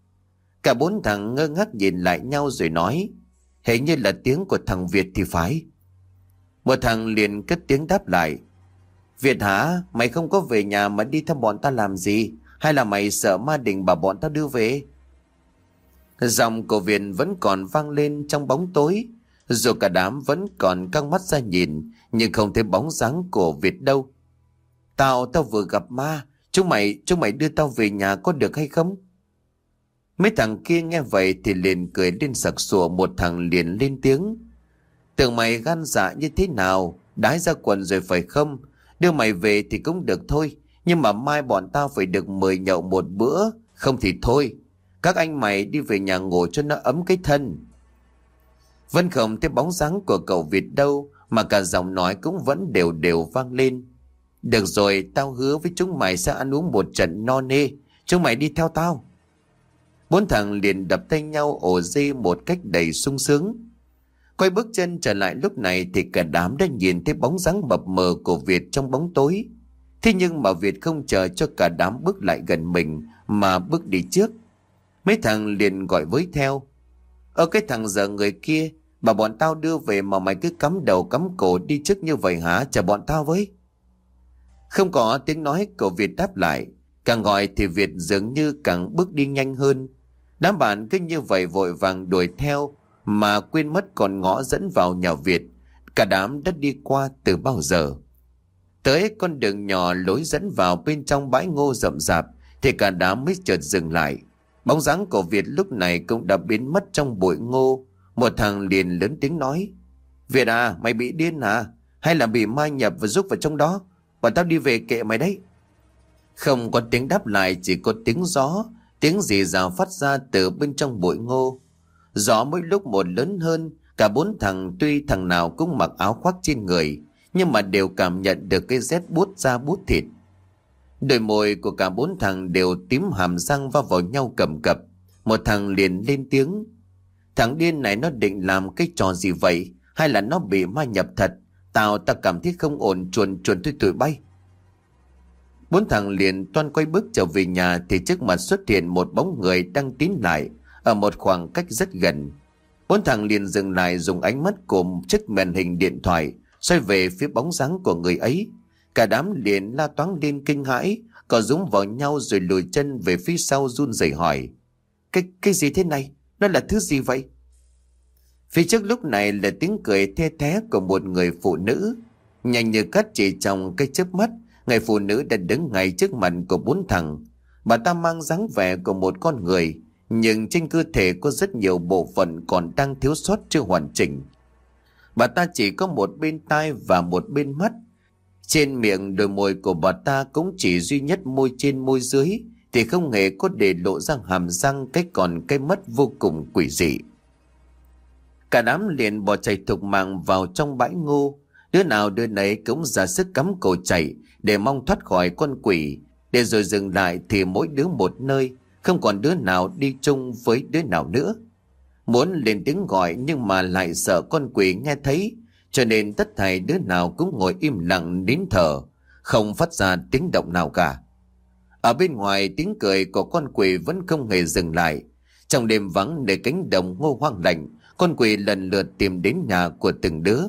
Cả bốn thằng ngơ ngác nhìn lại nhau rồi nói: "Hình như là tiếng của thằng Việt thì phải." Một thằng liền cất tiếng đáp lại: "Việt hả? Mày không có về nhà mà đi thăm bọn ta làm gì? Hay là mày sợ ma đình bảo bọn tao đưa về?" Giọng của Việt vẫn còn vang lên trong bóng tối. Dù cả đám vẫn còn căng mắt ra nhìn, nhưng không thấy bóng dáng của Việt đâu. Tao, tao vừa gặp ma. Chúng mày, chúng mày đưa tao về nhà có được hay không?" Mấy thằng kia nghe vậy thì liền cười lên sặc sụa. Một thằng liền lên tiếng: "Tưởng mày gan dạ như thế nào, đái ra quần rồi phải không? Đưa mày về thì cũng được thôi, nhưng mà mai bọn tao phải được mời nhậu một bữa, không thì thôi. Các anh mày đi về nhà ngủ cho nó ấm cái thân." Vẫn không thấy bóng dáng của cậu Việt đâu, mà cả giọng nói cũng vẫn đều đều vang lên: "Được rồi, tao hứa với chúng mày sẽ ăn uống một trận no nê. Chúng mày đi theo tao." Bốn thằng liền đập tay nhau ồ dê một cách đầy sung sướng. Quay bước chân trở lại lúc này thì cả đám đã nhìn thấy bóng dáng mập mờ của Việt trong bóng tối. Thế nhưng mà Việt không chờ cho cả đám bước lại gần mình mà bước đi trước. Mấy thằng liền gọi với theo: "Ơ cái thằng giờ người kia, bảo bọn tao đưa về mà mày cứ cắm đầu cắm cổ đi trước như vậy hả? Chờ bọn tao với." Không có tiếng nói của Việt đáp lại. Càng gọi thì Việt dường như càng bước đi nhanh hơn. Đám bạn cứ như vậy vội vàng đuổi theo mà quên mất còn ngõ dẫn vào nhà Việt. Cả đám đã đi qua từ bao giờ. Tới con đường nhỏ lối dẫn vào bên trong bãi ngô rậm rạp thì cả đám mới chợt dừng lại. Bóng dáng của Việt lúc này cũng đã biến mất trong bụi ngô. Một thằng liền lớn tiếng nói: Việt à, mày bị điên à? Hay là bị ma nhập và rúc vào trong đó? Bọn tao đi về kệ mày đấy. Không có tiếng đáp lại, chỉ có tiếng gió, tiếng rì rào phát ra từ bên trong bụi ngô. Gió mỗi lúc một lớn hơn, cả bốn thằng tuy thằng nào cũng mặc áo khoác trên người, nhưng mà đều cảm nhận được cái rét buốt da buốt thịt. Đôi môi của cả bốn thằng đều tím, hàm răng va vào nhau cầm cập. Một thằng liền lên tiếng: Thằng điên này nó định làm cái trò gì vậy? Hay là nó bị ma nhập thật? Tao ta cảm thấy không ổn, chuồn chuồn tôi tụi bay. Bốn thằng liền toan quay bước trở về nhà thì trước mặt xuất hiện một bóng người đang tiến lại ở một khoảng cách rất gần. Bốn thằng liền dừng lại, dùng ánh mắt của chiếc màn hình điện thoại xoay về phía bóng dáng của người ấy. Cả đám liền la toáng lên kinh hãi, cò dúng vào nhau rồi lùi chân về phía sau run rẩy hỏi: Cái cái gì thế này? Nó là thứ gì vậy? Phía trước lúc này là tiếng cười the thé của một người phụ nữ. Nhanh như cắt, chỉ trong cái chớp mắt, người phụ nữ đã đứng ngay trước mặt của bốn thằng. Bà ta mang dáng vẻ của một con người, nhưng trên cơ thể có rất nhiều bộ phận còn đang thiếu sót, chưa hoàn chỉnh. Bà ta chỉ có một bên tai và một bên mắt. Trên miệng, đôi môi của bà ta cũng chỉ duy nhất môi trên môi dưới, thì không hề có để lộ ra hàm răng, cái còn cái mắt vô cùng quỷ dị. Cả đám liền bỏ chạy thục mạng vào trong bãi ngô. Đứa nào đứa nấy cũng ra sức cắm cổ chạy để mong thoát khỏi con quỷ. Để rồi dừng lại thì mỗi đứa một nơi, không còn đứa nào đi chung với đứa nào nữa. Muốn lên tiếng gọi nhưng mà lại sợ con quỷ nghe thấy, cho nên tất thảy đứa nào cũng ngồi im lặng nín thở, không phát ra tiếng động nào cả. Ở bên ngoài, tiếng cười của con quỷ vẫn không hề dừng lại. Trong đêm vắng để cánh đồng ngô hoang lạnh, con quỷ lần lượt tìm đến nhà của từng đứa.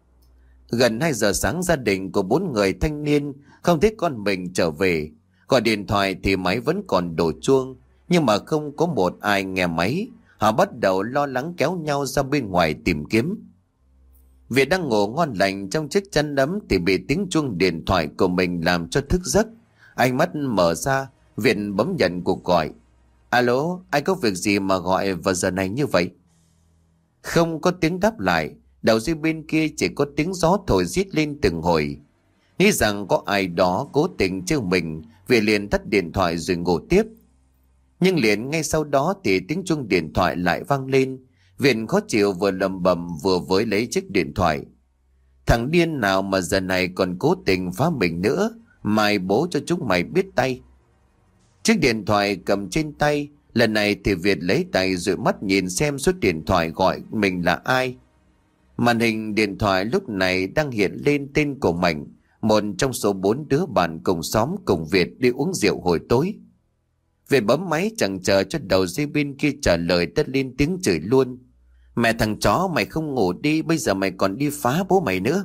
Gần hai giờ sáng, gia đình của bốn người thanh niên không thấy con mình trở về. Gọi điện thoại thì máy vẫn còn đổ chuông, nhưng mà không có một ai nghe máy. Họ bắt đầu lo lắng kéo nhau ra bên ngoài tìm kiếm. Việt đang ngủ ngon lành trong chiếc chăn ấm thì bị tiếng chuông điện thoại của mình làm cho thức giấc. Ánh mắt mở ra, Việt bấm nhận cuộc gọi. Alo, ai có việc gì mà gọi vào giờ này như vậy? Không có tiếng đáp lại. Đầu dây bên kia chỉ có tiếng gió thổi rít lên từng hồi. Nghĩ rằng có ai đó cố tình trêu mình, Việt liền tắt điện thoại rồi ngủ tiếp. Nhưng liền ngay sau đó thì tiếng chuông điện thoại lại vang lên. Việt khó chịu, vừa lầm bầm vừa với lấy chiếc điện thoại. Thằng điên nào mà giờ này còn cố tình phá mình nữa, mai bố cho chúng mày biết tay. Chiếc điện thoại cầm trên tay, lần này thì Việt lấy tay rồi mắt nhìn xem số điện thoại gọi mình là ai. Màn hình điện thoại lúc này đang hiện lên tên của Mạnh, một trong số bốn đứa bạn cùng xóm cùng Việt đi uống rượu hồi tối. Việt bấm máy chẳng chờ cho đầu dây bên kia trả lời, tất lên tiếng chửi luôn: Mẹ thằng chó, mày không ngủ đi, bây giờ mày còn đi phá bố mày nữa.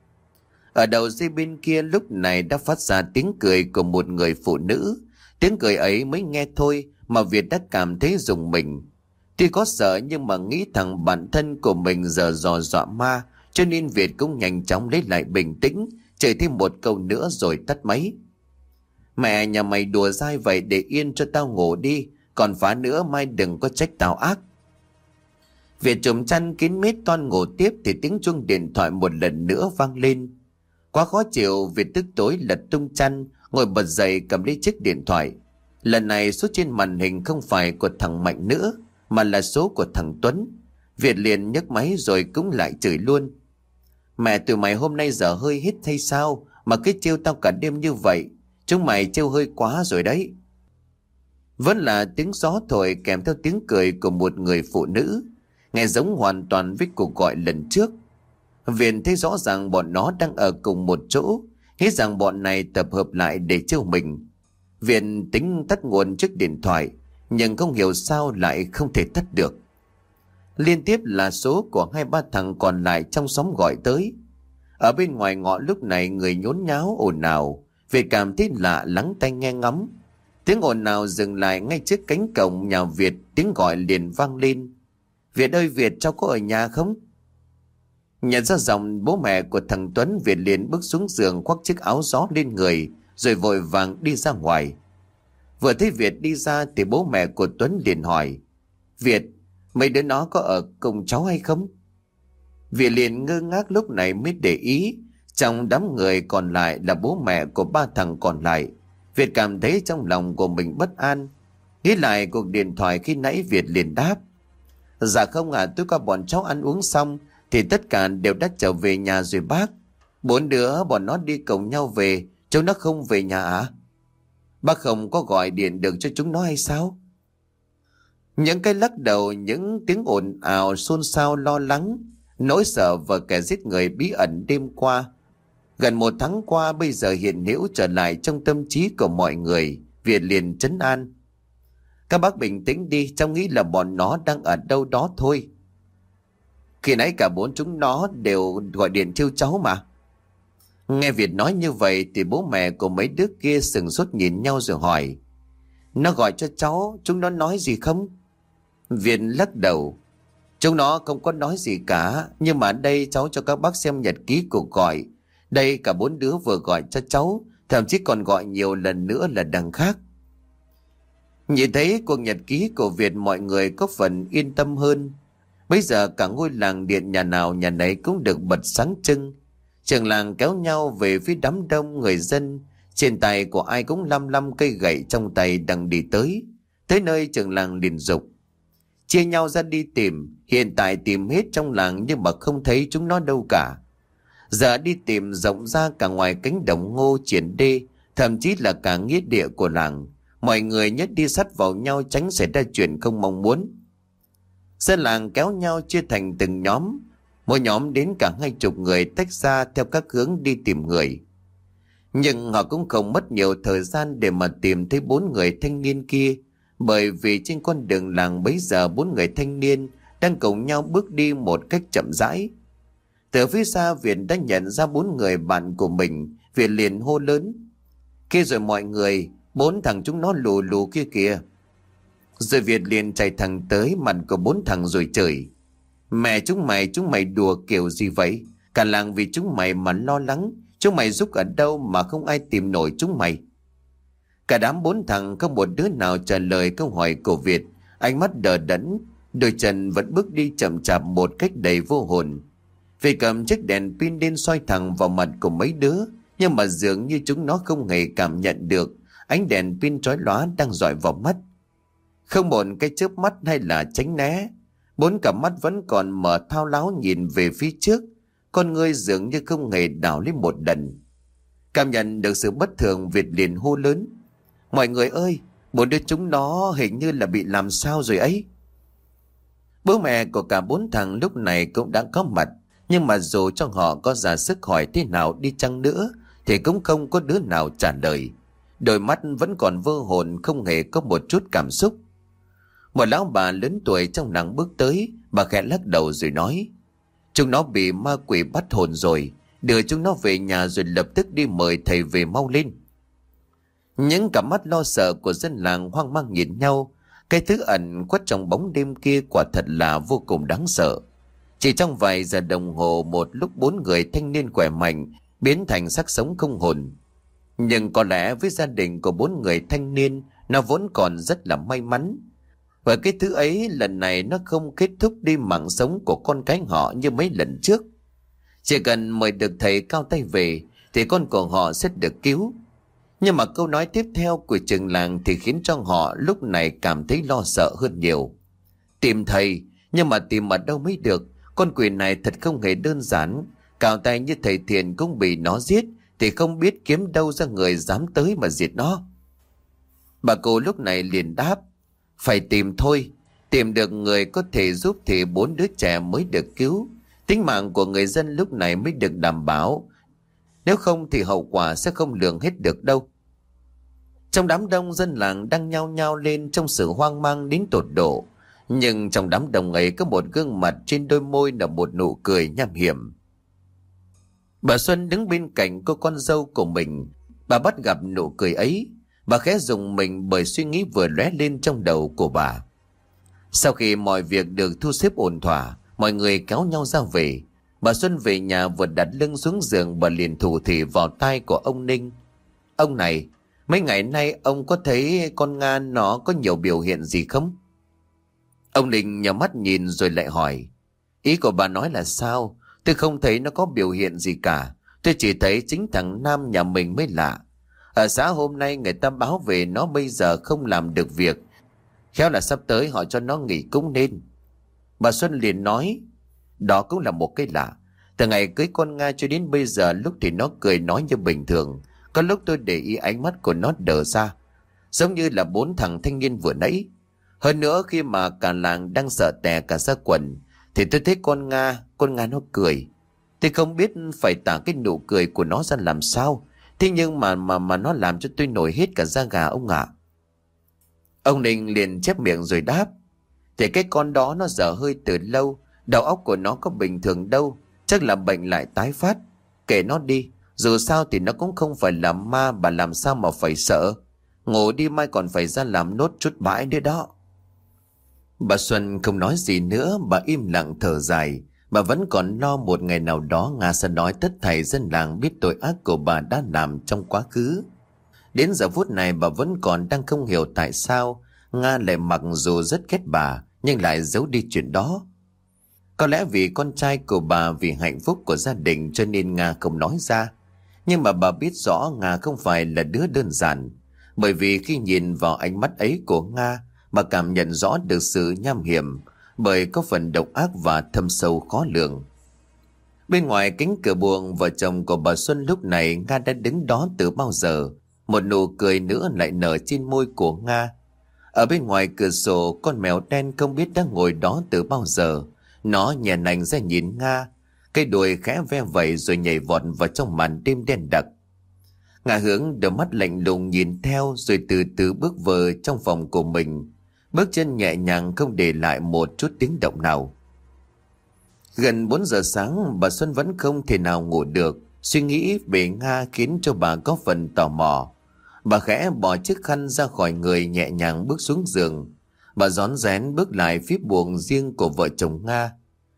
Ở đầu dây bên kia lúc này đã phát ra tiếng cười của một người phụ nữ. Tiếng cười ấy mới nghe thôi mà Việt đã cảm thấy rùng mình. Tuy có sợ nhưng mà nghĩ thằng bản thân của mình giờ dò dọa ma, cho nên Việt cũng nhanh chóng lấy lại bình tĩnh, chửi thêm một câu nữa rồi tắt máy. Mẹ nhà mày đùa dai vậy, để yên cho tao ngủ đi, còn phá nữa mai đừng có trách tao ác. Việt trùm chăn kín mít toan ngủ tiếp thì tiếng chuông điện thoại một lần nữa vang lên. Quá khó chịu, Việt tức tối lật tung chăn, ngồi bật dậy cầm lấy chiếc điện thoại. Lần này số trên màn hình không phải của thằng Mạnh nữa, mà là số của thằng Tuấn. Việt liền nhấc máy rồi cũng lại chửi luôn: Mẹ tụi mày hôm nay giờ hơi hít hay sao mà cứ trêu tao cả đêm như vậy? Chúng mày trêu hơi quá rồi đấy. Vẫn là tiếng gió thổi kèm theo tiếng cười của một người phụ nữ, nghe giống hoàn toàn với cuộc gọi lần trước. Việt thấy rõ ràng bọn nó đang ở cùng một chỗ, nghĩ rằng bọn này tập hợp lại để trêu mình. Việt tính tắt nguồn chiếc điện thoại, nhưng không hiểu sao lại không thể tắt được. Liên tiếp là số của hai ba thằng còn lại trong xóm gọi tới. Ở bên ngoài ngõ lúc này người nhốn nháo ồn ào. Việt cảm thấy lạ, lắng tai nghe ngắm. Tiếng ồn nào dừng lại ngay trước cánh cổng nhà Việt, tiếng gọi liền vang lên: Việt ơi Việt, cháu có ở nhà không? Nhận ra giọng bố mẹ của thằng Tuấn, Việt liền bước xuống giường khoác chiếc áo gió lên người rồi vội vàng đi ra ngoài. Vừa thấy Việt đi ra thì bố mẹ của Tuấn liền hỏi: Việt, Mấy đứa nó có ở cùng cháu hay không? Việt liền ngơ ngác lúc này mới để ý. Trong đám người còn lại là bố mẹ của ba thằng còn lại. Việt cảm thấy trong lòng của mình bất an. Nghĩ lại cuộc điện thoại khi nãy, Việt liền đáp: Dạ không ạ, à, tôi qua bọn cháu ăn uống xong thì tất cả đều đã trở về nhà rồi bác. Bốn đứa bọn nó đi cùng nhau về, chúng nó không về nhà à? Bác không có gọi điện được cho chúng nó hay sao? Những cái lắc đầu, những tiếng ồn ào xôn xao lo lắng, nỗi sợ và kẻ giết người bí ẩn đêm qua, gần một tháng qua bây giờ hiện hữu trở lại trong tâm trí của mọi người. Việt liền trấn an: Các bác bình tĩnh đi, cháu nghĩ là bọn nó đang ở đâu đó thôi. Khi nãy cả bốn chúng nó đều gọi điện trêu cháu mà. Nghe Việt nói như vậy thì bố mẹ của mấy đứa kia sừng sốt nhìn nhau rồi hỏi: Nó gọi cho cháu, chúng nó nói gì không? Việt lắc đầu: Chúng nó không có nói gì cả, nhưng mà đây cháu cho các bác xem nhật ký cuộc gọi. Đây cả bốn đứa vừa gọi cho cháu, thậm chí còn gọi nhiều lần nữa là đằng khác. Nhìn thấy cuộc nhật ký của Việt, mọi người có phần yên tâm hơn. Bây giờ cả ngôi làng điện nhà nào nhà nấy cũng được bật sáng trưng. Trường làng kéo nhau về phía đám đông người dân. Trên tay của ai cũng lăm lăm cây gậy trong tay đang đi tới. Tới nơi trường làng liền dục: Chia nhau ra đi tìm. Hiện tại tìm hết trong làng nhưng mà không thấy chúng nó đâu cả. Giờ đi tìm rộng ra cả ngoài cánh đồng ngô triển đê, thậm chí là cả nghĩa địa của làng. Mọi người nhất đi sát vào nhau tránh xảy ra chuyện không mong muốn. Dân làng kéo nhau chia thành từng nhóm. Mỗi nhóm đến cả hai chục người tách ra theo các hướng đi tìm người. Nhưng họ cũng không mất nhiều thời gian để mà tìm thấy bốn người thanh niên kia. Bởi vì trên con đường làng bấy giờ bốn người thanh niên đang cùng nhau bước đi một cách chậm rãi. Từ phía xa Việt đã nhận ra bốn người bạn của mình. Việt liền hô lớn: Kia rồi mọi người, bốn thằng chúng nó lù lù kia kìa. Rồi Việt liền chạy thẳng tới mặt của bốn thằng rồi chửi: Mẹ chúng mày, chúng mày đùa kiểu gì vậy? Cả làng vì chúng mày mà lo lắng. Chúng mày giúp ở đâu mà không ai tìm nổi chúng mày? Cả đám bốn thằng không một đứa nào trả lời câu hỏi của Việt. Ánh mắt đờ đẫn, đôi chân vẫn bước đi chậm chạp một cách đầy vô hồn. Việt cầm chiếc đèn pin lên soi thẳng vào mặt của mấy đứa, nhưng mà dường như chúng nó không hề cảm nhận được ánh đèn pin chói lóa đang dọi vào mắt. Không một cái chớp mắt hay là tránh né, bốn cặp mắt vẫn còn mở thao láo nhìn về phía trước, con ngươi dường như không hề đảo lên một lần. Cảm nhận được sự bất thường, Việt liền hô lớn: Mọi người ơi, bốn đứa chúng nó hình như là bị làm sao rồi ấy. Bố mẹ của cả bốn thằng lúc này cũng đã có mặt, nhưng mà dù cho họ có ra sức hỏi thế nào đi chăng nữa thì cũng không có đứa nào trả lời. Đôi mắt vẫn còn vơ hồn, không hề có một chút cảm xúc. Một lão bà lớn tuổi trong làng bước tới, bà khẽ lắc đầu rồi nói: Chúng nó bị ma quỷ bắt hồn rồi, đưa chúng nó về nhà rồi lập tức đi mời thầy về mau lên. Những cặp mắt lo sợ của dân làng hoang mang nhìn nhau. Cái thứ ẩn khuất trong bóng đêm kia quả thật là vô cùng đáng sợ. Chỉ trong vài giờ đồng hồ, một lúc bốn người thanh niên khỏe mạnh biến thành xác sống không hồn. Nhưng có lẽ với gia đình của bốn người thanh niên, nó vốn còn rất là may mắn. Và cái thứ ấy lần này nó không kết thúc đi mạng sống của con cái họ như mấy lần trước. Chỉ cần mời được thầy cao tay về thì con của họ sẽ được cứu. Nhưng mà câu nói tiếp theo của trường làng thì khiến cho họ lúc này cảm thấy lo sợ hơn nhiều. Tìm thầy, nhưng mà tìm ở đâu mới được? Con quỷ này thật không hề đơn giản. Cao tay như thầy Thiện cũng bị nó giết, thì không biết kiếm đâu ra người dám tới mà diệt nó. Bà cô lúc này liền đáp: Phải tìm thôi. Tìm được người có thể giúp thì bốn đứa trẻ mới được cứu. Tính mạng của người dân lúc này mới được đảm bảo. Nếu không thì hậu quả sẽ không lường hết được đâu. Trong đám đông, dân làng đang nhao nhao lên trong sự hoang mang đến tột độ. Nhưng trong đám đông ấy có một gương mặt, trên đôi môi là một nụ cười nham hiểm. Bà Xuân đứng bên cạnh cô con dâu của mình. Bà bắt gặp nụ cười ấy, bà khẽ rùng mình bởi suy nghĩ vừa lóe lên trong đầu của bà. Sau khi mọi việc được thu xếp ổn thỏa, mọi người kéo nhau ra về. Bà Xuân về nhà vừa đặt lưng xuống giường, bà liền thủ thỉ vào tai của ông Ninh: Ông này, mấy ngày nay ông có thấy con Nga nó có nhiều biểu hiện gì không? Ông Ninh nhắm mắt nhìn rồi lại hỏi. Ý của bà nói là sao? Tôi không thấy nó có biểu hiện gì cả. Tôi chỉ thấy chính thằng Nam nhà mình mới lạ. Ở xã hôm nay người ta báo về nó bây giờ không làm được việc. Khéo là sắp tới họ cho nó nghỉ cũng nên. Bà Xuân liền nói. Đó cũng là một cái lạ. Từ ngày cưới con Nga cho đến bây giờ, lúc thì nó cười nói như bình thường, có lúc tôi để ý ánh mắt của nó đờ ra, giống như là bốn thằng thanh niên vừa nãy. Hơn nữa khi mà cả làng đang sợ tè cả ra quần, thì tôi thấy con Nga, con Nga nó cười. Tôi không biết phải tả cái nụ cười của nó ra làm sao. Thế nhưng mà mà mà nó làm cho tôi nổi hết cả da gà ông ạ. Ông Ninh liền chép miệng rồi đáp. Thì cái con đó nó dở hơi từ lâu, đầu óc của nó có bình thường đâu, chắc là bệnh lại tái phát. Kệ nó đi, dù sao thì nó cũng không phải là ma, bà làm sao mà phải sợ. Ngủ đi, mai còn phải ra làm nốt chút bãi nữa đó. Bà Xuân không nói gì nữa, bà im lặng thở dài. Bà vẫn còn lo một ngày nào đó Nga sẽ nói tất thảy dân làng biết tội ác của bà đã làm trong quá khứ. Đến giờ phút này bà vẫn còn đang không hiểu tại sao Nga lại mặc dù rất ghét bà nhưng lại giấu đi chuyện đó. Có lẽ vì con trai của bà, vì hạnh phúc của gia đình cho nên Nga không nói ra. Nhưng mà bà biết rõ Nga không phải là đứa đơn giản. Bởi vì khi nhìn vào ánh mắt ấy của Nga, bà cảm nhận rõ được sự nham hiểm, bởi có phần độc ác và thâm sâu khó lường. Bên ngoài cánh cửa buồng, vợ chồng của bà Xuân lúc này Nga đã đứng đó từ bao giờ. Một nụ cười nữa lại nở trên môi của Nga. Ở bên ngoài cửa sổ, con mèo đen không biết đã ngồi đó từ bao giờ. Nó nhẹ nành ra nhìn Nga, cây đuôi khẽ ve vẩy rồi nhảy vọt vào trong màn đêm đen đặc. Nga hướng đôi mắt lạnh lùng nhìn theo rồi từ từ bước vào trong phòng của mình. Bước chân nhẹ nhàng không để lại một chút tiếng động nào. Gần bốn giờ sáng, bà Xuân vẫn không thể nào ngủ được. Suy nghĩ về Nga khiến cho bà có phần tò mò. Bà khẽ bỏ chiếc khăn ra khỏi người, nhẹ nhàng bước xuống giường. Bà rón rén bước lại phía buồng riêng của vợ chồng Nga.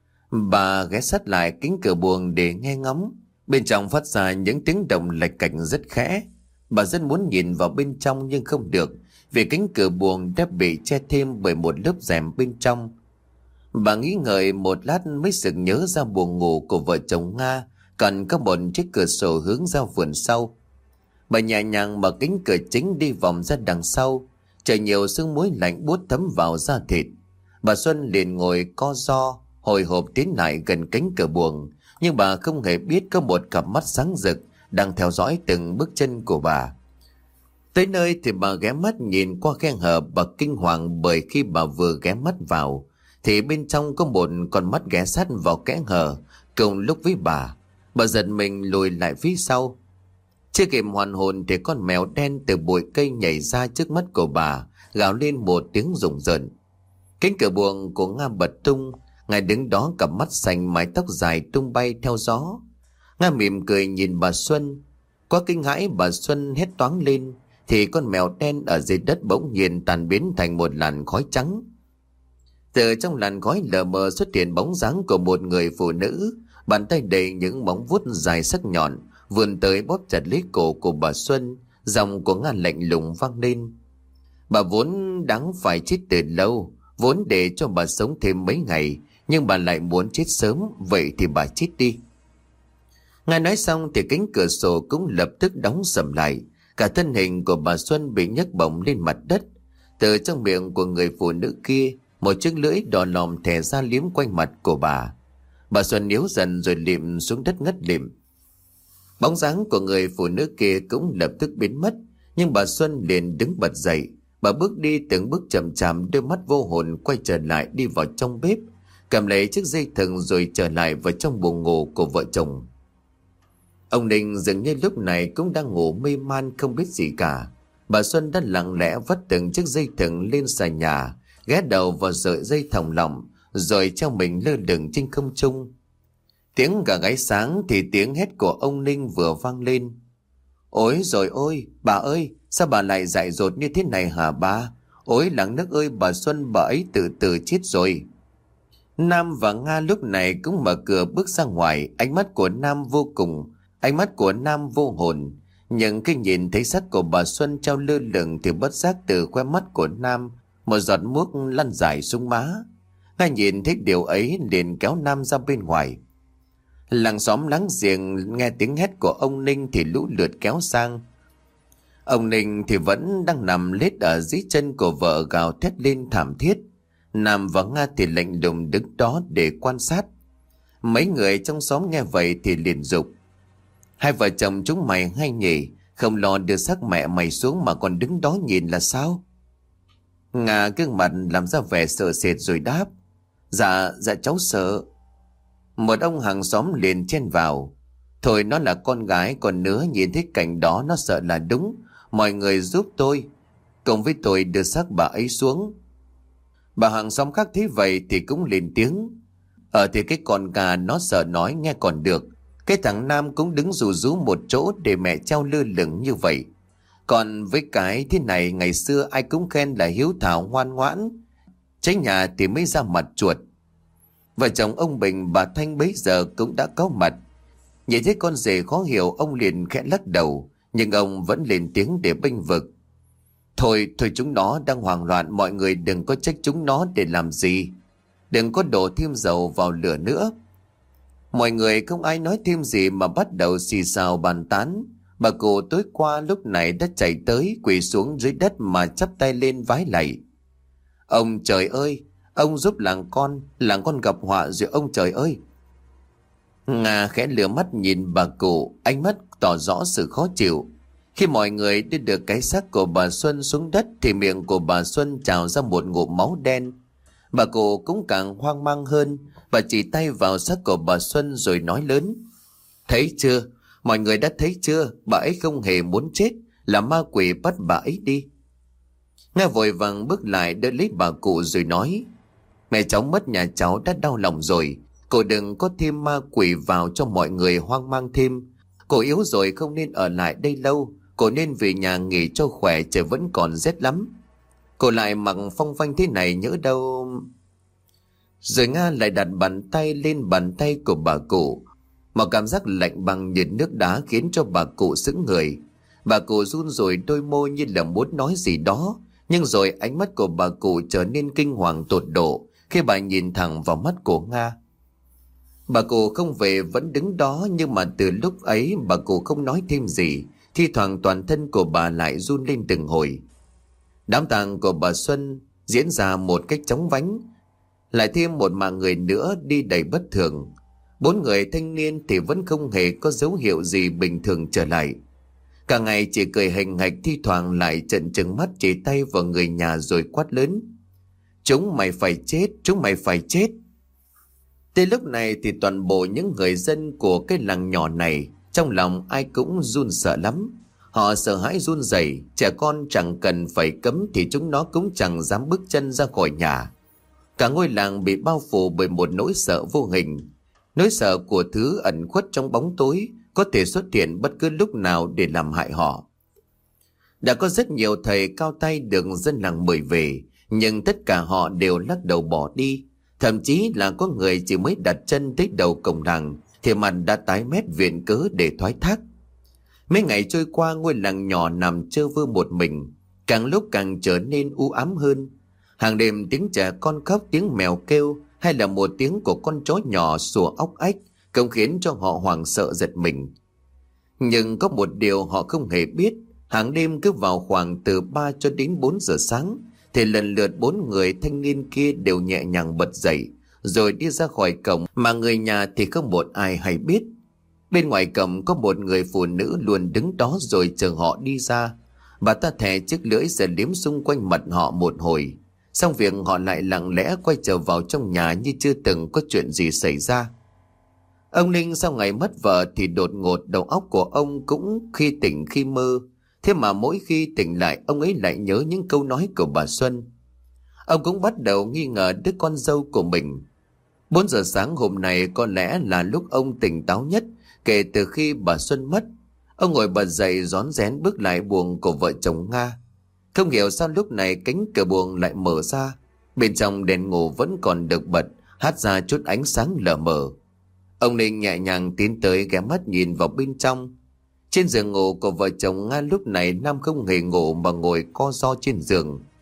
Bà ghé sát lại cánh cửa buồng để nghe ngóng. Bên trong phát ra những tiếng động lạch cạch rất khẽ. Bà rất muốn nhìn vào bên trong nhưng không được, vì cánh cửa buồng đã bị che thêm bởi một lớp rèm bên trong. Bà nghĩ ngợi một lát mới sực nhớ ra buồng ngủ của vợ chồng Nga còn có một chiếc cửa sổ hướng ra vườn sau. Bà nhẹ nhàng mở cánh cửa chính đi vòng ra đằng sau. Trời nhiều sương muối lạnh buốt thấm vào da thịt. Bà Xuân liền ngồi co ro hồi hộp tiến lại gần cánh cửa buồng, nhưng bà không hề biết có một cặp mắt sáng rực đang theo dõi từng bước chân của bà. Tới nơi thì bà ghé mắt nhìn qua khe hở. Bà kinh hoàng bởi khi bà vừa ghé mắt vào thì bên trong có một con mắt ghé sát vào kẽ hở cùng lúc với bà. Bà giật mình lùi lại phía sau. Chưa kịp hoàn hồn thì con mèo đen từ bụi cây nhảy ra trước mắt của bà, gào lên một tiếng rùng rợn. Cánh cửa buồng của Nga bật tung. Ngài đứng đó, cặp mắt xanh, mái tóc dài tung bay theo gió. Nga mỉm cười nhìn bà Xuân. Quá kinh hãi, bà Xuân hét toáng lên thì con mèo đen ở dưới đất bỗng nhiên tan biến thành một làn khói trắng. Từ trong làn khói lờ mờ xuất hiện bóng dáng của một người phụ nữ, bàn tay đầy những móng vuốt dài sắc nhọn vươn tới bóp chặt lấy cổ của bà Xuân. Giọng của Nga lạnh lùng vang lên. Bà vốn đáng phải chết từ lâu, vốn để cho bà sống thêm mấy ngày, nhưng bà lại muốn chết sớm, vậy thì bà chết đi. Nga nói xong thì cánh cửa sổ cũng lập tức đóng sầm lại. Cả thân hình của bà Xuân bị nhấc bổng lên mặt đất. Từ trong miệng của người phụ nữ kia, một chiếc lưỡi đỏ lòm thè ra liếm quanh mặt của bà. Bà Xuân yếu dần rồi lịm xuống đất ngất lịm. Bóng dáng của người phụ nữ kia cũng lập tức biến mất, nhưng bà Xuân liền đứng bật dậy. Bà bước đi từng bước chậm chạp, đôi mắt vô hồn quay trở lại, đi vào trong bếp, cầm lấy chiếc dây thừng rồi trở lại vào trong buồng ngủ của vợ chồng. Ông Ninh dường như lúc này cũng đang ngủ mê man không biết gì cả. Bà Xuân đã lặng lẽ vắt từng chiếc dây thừng lên xà nhà, ghé đầu vào sợi dây thòng lọng, rồi treo mình lơ lửng trên không trung. Tiếng gà gáy sáng thì tiếng hét của ông Ninh vừa vang lên. Ôi rồi ôi, bà ơi, sao bà lại dại dột như thế này hả bà? Ôi làng nước ơi, bà Xuân bà ấy từ từ chết rồi. Nam và Nga lúc này cũng mở cửa bước ra ngoài. Ánh mắt của Nam vô cùng, ánh mắt của Nam vô hồn. Nhưng khi nhìn thấy xác của bà Xuân treo lơ lửng thì bất giác từ khóe mắt của Nam một giọt muốc lăn dài xuống má. Nga nhìn thấy điều ấy liền kéo Nam ra bên ngoài. Làng xóm láng giềng nghe tiếng hét của ông Ninh thì lũ lượt kéo sang. Ông Ninh thì vẫn đang nằm lết ở dưới chân của vợ gào thét lên thảm thiết. Nam và Nga thì lạnh lùng đứng đó để quan sát. Mấy người trong xóm nghe vậy thì liền giục: hai vợ chồng chúng mày hay nhỉ, không lo đưa xác mẹ mày xuống mà còn đứng đó nhìn là sao? Nga gương mặt làm ra vẻ sợ sệt rồi đáp: Dạ, dạ cháu sợ. Một ông hàng xóm liền chen vào: Thôi nó là con gái, còn nữa nhìn thấy cảnh đó nó sợ là đúng. Mọi người giúp tôi, cùng với tôi đưa xác bà ấy xuống. Bà hàng xóm khác thấy vậy thì cũng lên tiếng: Ờ thì cái con gà nó sợ nói nghe còn được. Cái thằng Nam cũng đứng rù rú một chỗ để mẹ treo lơ lửng như vậy. Còn với cái thế này ngày xưa ai cũng khen là hiếu thảo ngoan ngoãn, trái nhà thì mới ra mặt chuột. Vợ chồng ông Bình bà Thanh bấy giờ cũng đã có mặt. Nhìn thấy con rể khó hiểu, ông liền khẽ lắc đầu, nhưng ông vẫn lên tiếng để bênh vực: Thôi, thôi chúng nó đang hoảng loạn, mọi người đừng có trách chúng nó để làm gì. Đừng có đổ thêm dầu vào lửa nữa. Mọi người không ai nói thêm gì mà bắt đầu xì xào bàn tán. Bà cụ tối qua lúc này đã chạy tới quỳ xuống dưới đất mà chắp tay lên vái lạy: Ông trời ơi, ông giúp làng con, làng con gặp họa rồi ông trời ơi. Nga khẽ lừa mắt nhìn bà cụ, ánh mắt tỏ rõ sự khó chịu. Khi mọi người đưa được cái xác của bà Xuân xuống đất thì miệng của bà Xuân trào ra một ngụm máu đen. Bà cụ cũng càng hoang mang hơn. Bà chỉ tay vào xác của bà Xuân rồi nói lớn: Thấy chưa, mọi người đã thấy chưa, bà ấy không hề muốn chết, là ma quỷ bắt bà ấy đi. Nga vội vàng bước lại đỡ lấy bà cụ rồi nói: Mẹ cháu mất, nhà cháu đã đau lòng rồi. Cô đừng có thêm ma quỷ vào cho mọi người hoang mang thêm. Cô yếu rồi không nên ở lại đây lâu. Cô nên về nhà nghỉ cho khỏe, trời vẫn còn rét lắm. Cô lại mặc phong phanh thế này nhỡ đâu. Rồi Nga lại đặt bàn tay lên bàn tay của bà cụ. Một cảm giác lạnh bằng nhiệt nước đá khiến cho bà cụ sững người. Bà cụ run rẩy đôi môi như là muốn nói gì đó. Nhưng rồi ánh mắt của bà cụ trở nên kinh hoàng tột độ khi bà nhìn thẳng vào mắt của Nga. Bà cụ không về vẫn đứng đó, nhưng mà từ lúc ấy bà cụ không nói thêm gì. Thi thoảng toàn thân của bà lại run lên từng hồi. Đám tang của bà Xuân diễn ra một cách chóng vánh. Lại thêm một mạng người nữa đi đầy bất thường. Bốn người thanh niên thì vẫn không hề có dấu hiệu gì bình thường trở lại. Cả ngày chỉ cười hình hạch, thi thoảng lại trợn trừng mắt chỉ tay vào người nhà rồi quát lớn: Chúng mày phải chết, chúng mày phải chết. Tới lúc này thì toàn bộ những người dân của cái làng nhỏ này trong lòng ai cũng run sợ lắm. Họ sợ hãi run rẩy, trẻ con chẳng cần phải cấm thì chúng nó cũng chẳng dám bước chân ra khỏi nhà. Cả ngôi làng bị bao phủ bởi một nỗi sợ vô hình. Nỗi sợ của thứ ẩn khuất trong bóng tối, có thể xuất hiện bất cứ lúc nào để làm hại họ. Đã có rất nhiều thầy cao tay được dân làng mời về, nhưng tất cả họ đều lắc đầu bỏ đi. Thậm chí là có người chỉ mới đặt chân tới đầu cổng làng thì mặt đã tái mét viện cớ để thoái thác. Mấy ngày trôi qua, ngôi làng nhỏ nằm trơ vơ một mình, càng lúc càng trở nên u ám hơn. Hàng đêm tiếng trẻ con khóc, tiếng mèo kêu hay là một tiếng của con chó nhỏ sủa óc ách cũng khiến cho họ hoảng sợ giật mình. Nhưng có một điều họ không hề biết, hàng đêm cứ vào khoảng từ ba cho đến bốn giờ sáng thì lần lượt bốn người thanh niên kia đều nhẹ nhàng bật dậy rồi đi ra khỏi cổng, mà người nhà thì không một ai hay biết. Bên ngoài cổng có một người phụ nữ luôn đứng đó rồi chờ họ đi ra. Bà ta thè chiếc lưỡi rồi liếm xung quanh mặt họ một hồi. Xong việc họ lại lặng lẽ quay trở vào trong nhà như chưa từng có chuyện gì xảy ra. Ông Ninh sau ngày mất vợ thì đột ngột đầu óc của ông cũng khi tỉnh khi mơ. Thế mà mỗi khi tỉnh lại ông ấy lại nhớ những câu nói của bà Xuân. Ông cũng bắt đầu nghi ngờ đứa con dâu của mình. Bốn giờ sáng hôm nay có lẽ là lúc ông tỉnh táo nhất kể từ khi bà Xuân mất. Ông ngồi bật dậy rón rén bước lại buồng của vợ chồng Nga. Không hiểu sao lúc này cánh cửa buồng lại mở ra. Bên trong đèn ngủ vẫn còn được bật, hát ra chút ánh sáng lờ mờ. Ông Ninh nhẹ nhàng tiến tới ghé mắt nhìn vào bên trong. Trên giường ngủ của vợ chồng Nga lúc này Nam không hề ngủ mà ngồi co ro trên giường.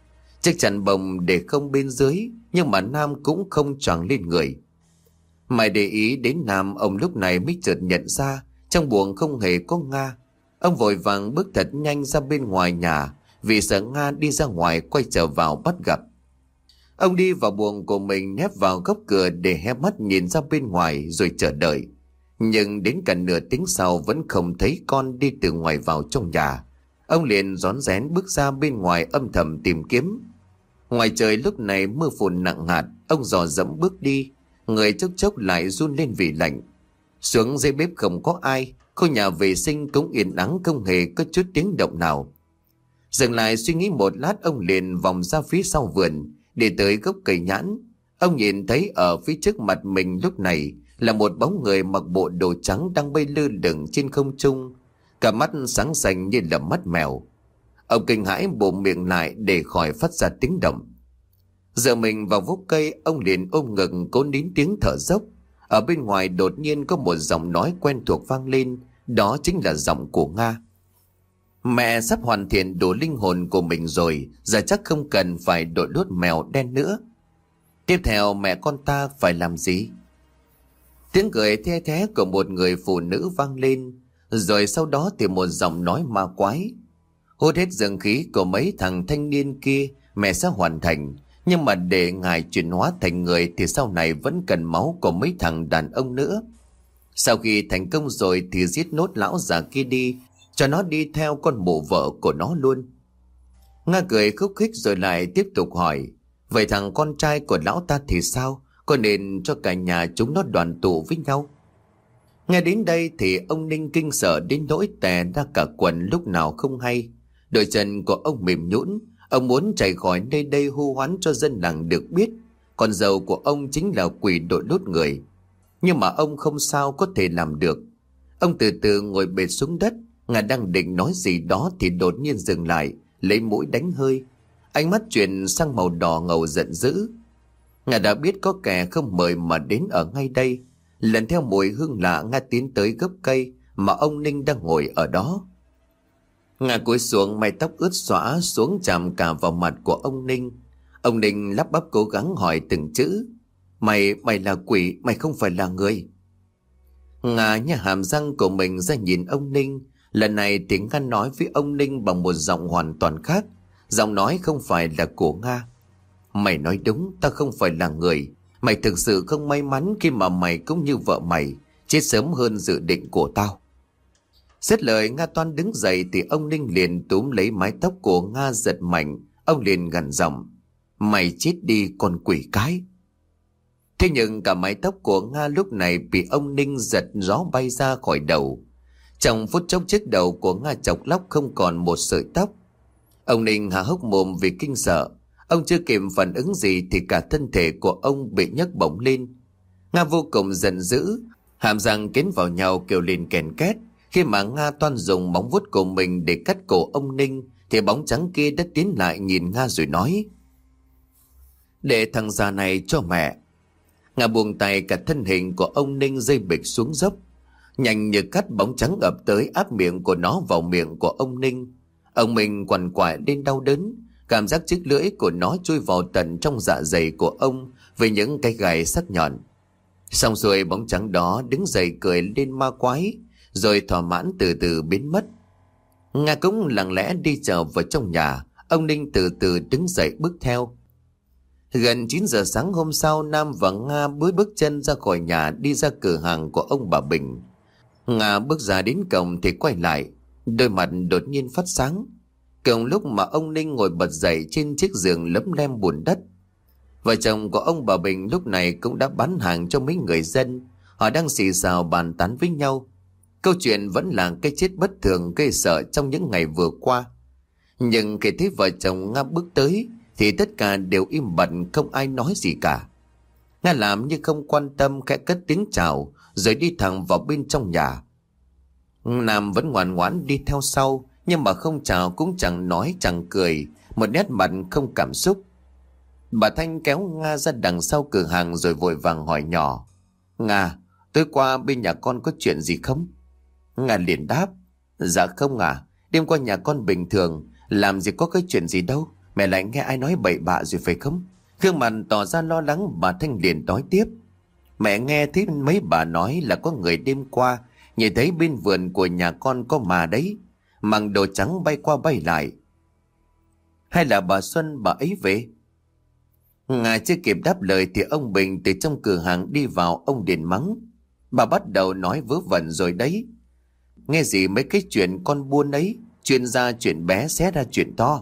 chiếc chăn bông để không bên dưới, nhưng mà Nam cũng không choàng lên người. Mãi để ý đến Nam, ông lúc này mới chợt nhận ra trong buồng không hề có Nga. Ông vội vàng bước thật nhanh ra bên ngoài nhà, vì sợ Nga đi ra ngoài quay trở vào bắt gặp. Ông đi vào buồng của mình, nép vào góc cửa để hé mắt nhìn ra bên ngoài rồi chờ đợi. Nhưng đến cả nửa tiếng sau vẫn không thấy con đi từ ngoài vào trong nhà. Ông liền rón rén bước ra bên ngoài âm thầm tìm kiếm. Ngoài trời lúc này mưa phùn nặng hạt, ông dò dẫm bước đi, người chốc chốc lại run lên vì lạnh. Xuống dưới bếp không có ai, khu nhà vệ sinh cũng yên ắng, không hề có chút tiếng động nào. Dừng lại suy nghĩ một lát, ông liền vòng ra phía sau vườn, để tới gốc cây nhãn. Ông nhìn thấy ở phía trước mặt mình lúc này là một bóng người mặc bộ đồ trắng đang bay lơ lửng trên không trung, cả mắt sáng xanh như là mắt mèo. Ông kinh hãi bụm miệng lại để khỏi phát ra tiếng động. Giờ mình vào gốc cây, ông liền ôm ngực cố nín tiếng thở dốc. Ở bên ngoài đột nhiên có một giọng nói quen thuộc vang lên, đó chính là giọng của Nga. Mẹ sắp hoàn thiện đủ linh hồn của mình rồi, giờ chắc không cần phải đội đốt mèo đen nữa. Tiếp theo mẹ con ta phải làm gì? Tiếng cười the thé của một người phụ nữ vang lên, rồi sau đó thì một giọng nói ma quái. Hút hết dương khí của mấy thằng thanh niên kia, mẹ sẽ hoàn thành. Nhưng mà để ngài chuyển hóa thành người thì sau này vẫn cần máu của mấy thằng đàn ông nữa. Sau khi thành công rồi thì giết nốt lão già kia đi, cho nó đi theo con mụ vợ của nó luôn. Nga cười khúc khích rồi lại tiếp tục hỏi, vậy thằng con trai của lão ta thì sao? Có nên cho cả nhà chúng nó đoàn tụ với nhau? Nghe đến đây thì ông Ninh kinh sợ đến nỗi tè ra cả quần lúc nào không hay. Đôi chân của ông mềm nhũn, ông muốn chạy khỏi nơi đây hô hoán cho dân làng được biết con dâu của ông chính là quỷ đội đốt người. Nhưng mà ông không sao có thể làm được. Ông từ từ ngồi bệt xuống đất. Ngài đang định nói gì đó thì đột nhiên dừng lại, lấy mũi đánh hơi. Ánh mắt chuyển sang màu đỏ ngầu giận dữ. Ngài đã biết có kẻ không mời mà đến ở ngay đây. Lần theo mùi hương lạ, Ngài tiến tới gốc cây mà ông Ninh đang ngồi ở đó. Ngài cúi xuống, mái tóc ướt xõa xuống chạm cả vào mặt của ông Ninh. Ông Ninh lắp bắp cố gắng hỏi từng chữ. Mày, mày là quỷ, mày không phải là người. Ngà nhả hàm răng của mình ra nhìn ông Ninh. Lần này thì Nga nói với ông Ninh bằng một giọng hoàn toàn khác. Giọng nói không phải là của Nga. Mày nói đúng, ta không phải là người. Mày thực sự không may mắn khi mà mày cũng như vợ mày, chết sớm hơn dự định của tao. Dứt lời, Nga toan đứng dậy thì ông Ninh liền túm lấy mái tóc của Nga giật mạnh. Ông liền gằn giọng, mày chết đi con quỷ cái. Thế nhưng cả mái tóc của Nga lúc này bị ông Ninh giật gió bay ra khỏi đầu. Trong phút chốc chiếc đầu của Nga chọc lóc không còn một sợi tóc. Ông Ninh há hốc mồm vì kinh sợ. Ông chưa kịp phản ứng gì thì cả thân thể của ông bị nhấc bổng lên. Nga vô cùng giận dữ, hàm răng kến vào nhau kêu lên kèn két. Khi mà Nga toan dùng móng vuốt của mình để cắt cổ ông Ninh thì bóng trắng kia đã tiến lại nhìn Nga rồi nói, để thằng già này cho mẹ. Nga buông tay, cả thân hình của ông Ninh rơi bịch xuống dốc. Nhanh như cắt, bóng trắng ập tới áp miệng của nó vào miệng của ông Ninh. Ông mình quằn quại lên đau đớn, cảm giác chiếc lưỡi của nó chui vào tận trong dạ dày của ông với những cái gai sắc nhọn. Xong rồi bóng trắng đó đứng dậy cười lên ma quái, rồi thỏa mãn từ từ biến mất. Nga cũng lặng lẽ đi trở vào trong nhà. Ông Ninh từ từ đứng dậy bước theo. Gần chín giờ sáng hôm sau, Nam và Nga bước bước chân ra khỏi nhà đi ra cửa hàng của ông bà Bình. Nga bước ra đến cổng thì quay lại, đôi mặt đột nhiên phát sáng. Cùng lúc mà ông Ninh ngồi bật dậy trên chiếc giường lấm lem bùn đất. Vợ chồng của ông bà Bình lúc này cũng đã bán hàng cho mấy người dân. Họ đang xì xào bàn tán với nhau. Câu chuyện vẫn là cái chết bất thường gây sợ trong những ngày vừa qua. Nhưng khi thấy vợ chồng Nga bước tới thì tất cả đều im bặt, không ai nói gì cả. Nga làm như không quan tâm, khẽ cất tiếng chào rồi đi thẳng vào bên trong nhà. Nam vẫn ngoan ngoãn đi theo sau, nhưng mà không chào cũng chẳng nói chẳng cười, một nét mặt không cảm xúc. Bà Thanh kéo Nga ra đằng sau cửa hàng rồi vội vàng hỏi nhỏ, Nga, tối qua bên nhà con có chuyện gì không? Nga liền đáp, dạ không à, đêm qua nhà con bình thường, làm gì có cái chuyện gì đâu, Mẹ lại nghe ai nói bậy bạ rồi phải không? Gương mặt tỏ ra lo lắng, bà Thanh liền nói tiếp. Mẹ nghe thấy mấy bà nói là có người đêm qua nhìn thấy bên vườn của nhà con có mà đấy, mặc đồ trắng bay qua bay lại. Hay là bà Xuân bà ấy về? Ngài chưa kịp đáp lời thì ông Bình từ trong cửa hàng đi vào. Ông liền mắng. Bà bắt đầu nói vớ vẩn rồi đấy. Nghe gì mấy cái chuyện con buôn ấy, chuyện ra chuyện bé xé ra chuyện to.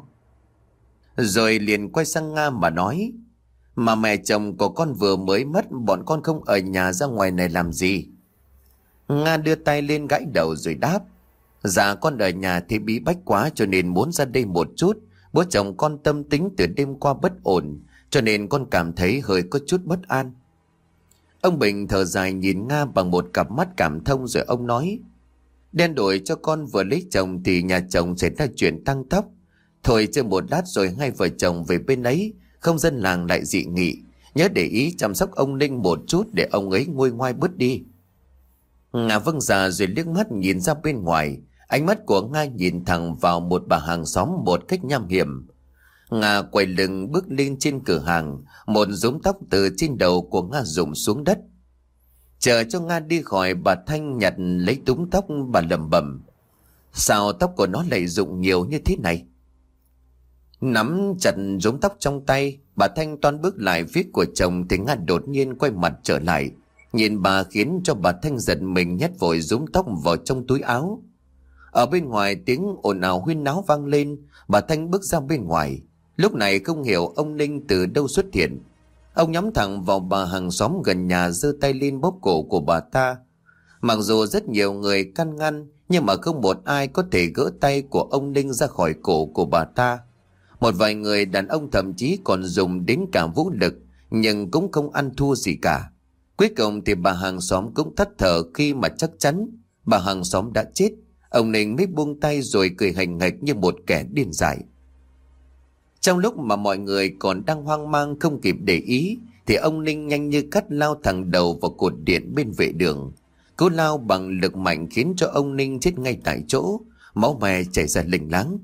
Rồi liền quay sang Nga mà nói. Mà mẹ chồng của con vừa mới mất, bọn con không ở nhà ra ngoài này làm gì? Nga đưa tay lên gãi đầu rồi đáp. Dạ con ở nhà thì bí bách quá cho nên muốn ra đây một chút. Bố chồng con tâm tính từ đêm qua bất ổn, cho nên con cảm thấy hơi có chút bất an. Ông Bình thở dài nhìn Nga bằng một cặp mắt cảm thông rồi ông nói. Đen đổi cho con vừa lấy chồng thì nhà chồng xảy ra chuyện tăng tốc. Thôi chơi một lát rồi hai vợ chồng về bên ấy, không dân làng lại dị nghị. Nhớ để ý chăm sóc ông Ninh một chút để ông ấy nguôi ngoai bớt đi. Nga vâng dạ rồi liếc mắt nhìn ra bên ngoài. Ánh mắt của Nga nhìn thẳng vào một bà hàng xóm một cách nham hiểm. Nga quay lưng bước lên trên cửa hàng. Một rúm tóc từ trên đầu của Nga rụng xuống đất. Chờ cho Nga đi khỏi, bà Thanh nhặt lấy túm tóc. Bà lẩm bẩm. Sao tóc của nó lại rụng nhiều như thế này? Nắm chặt rúm tóc trong tay, bà Thanh toan bước lại phía của chồng thì Nga đột nhiên quay mặt trở lại. Nhìn bà khiến cho bà Thanh giật mình, nhét vội rúm tóc vào trong túi áo. Ở bên ngoài tiếng ồn ào huyên náo vang lên. Bà Thanh bước ra bên ngoài. Lúc này không hiểu ông Ninh từ đâu xuất hiện. Ông nhắm thẳng vào bà hàng xóm gần nhà, giơ tay lên bóp cổ của bà ta. Mặc dù rất nhiều người can ngăn, nhưng mà không một ai có thể gỡ tay của ông Ninh ra khỏi cổ của bà ta. Một vài người đàn ông thậm chí còn dùng đến cả vũ lực, nhưng cũng không ăn thua gì cả. Cuối cùng thì bà hàng xóm cũng tắt thở khi mà chắc chắn bà hàng xóm đã chết. Ông Ninh mới buông tay rồi cười hành nghệch như một kẻ điên dại. Trong lúc mà mọi người còn đang hoang mang không kịp để ý, thì ông Ninh nhanh như cắt lao thẳng đầu vào cột điện bên vệ đường. Cú lao bằng lực mạnh khiến cho ông Ninh chết ngay tại chỗ, máu me chảy ra lênh láng.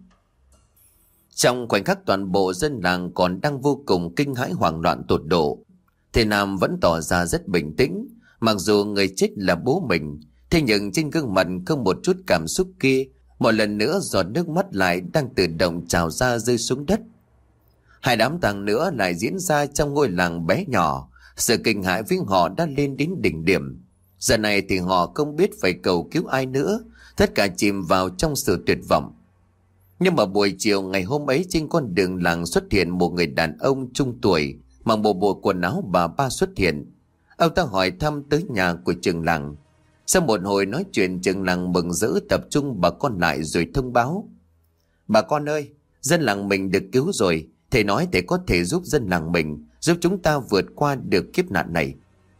Trong khoảnh khắc toàn bộ dân làng còn đang vô cùng kinh hãi hoảng loạn tột độ, thì Nam vẫn tỏ ra rất bình tĩnh. Mặc dù người chết là bố mình, thế nhưng trên gương mặt không một chút cảm xúc kia. Một lần nữa giọt nước mắt lại đang tự động trào ra rơi xuống đất. Hai đám tang nữa lại diễn ra trong ngôi làng bé nhỏ. Sự kinh hãi với họ đã lên đến đỉnh điểm. Giờ này thì họ không biết phải cầu cứu ai nữa, tất cả chìm vào trong sự tuyệt vọng. Nhưng mà buổi chiều ngày hôm ấy, trên con đường làng xuất hiện một người đàn ông trung tuổi, mặc bộ bộ quần áo bà ba xuất hiện. Ông ta hỏi thăm tới nhà của trường làng. Sau một hồi nói chuyện, trường làng mừng rỡ tập trung bà con lại rồi thông báo. Bà con ơi, dân làng mình được cứu rồi. Thầy nói thầy có thể giúp dân làng mình, giúp chúng ta vượt qua được kiếp nạn này.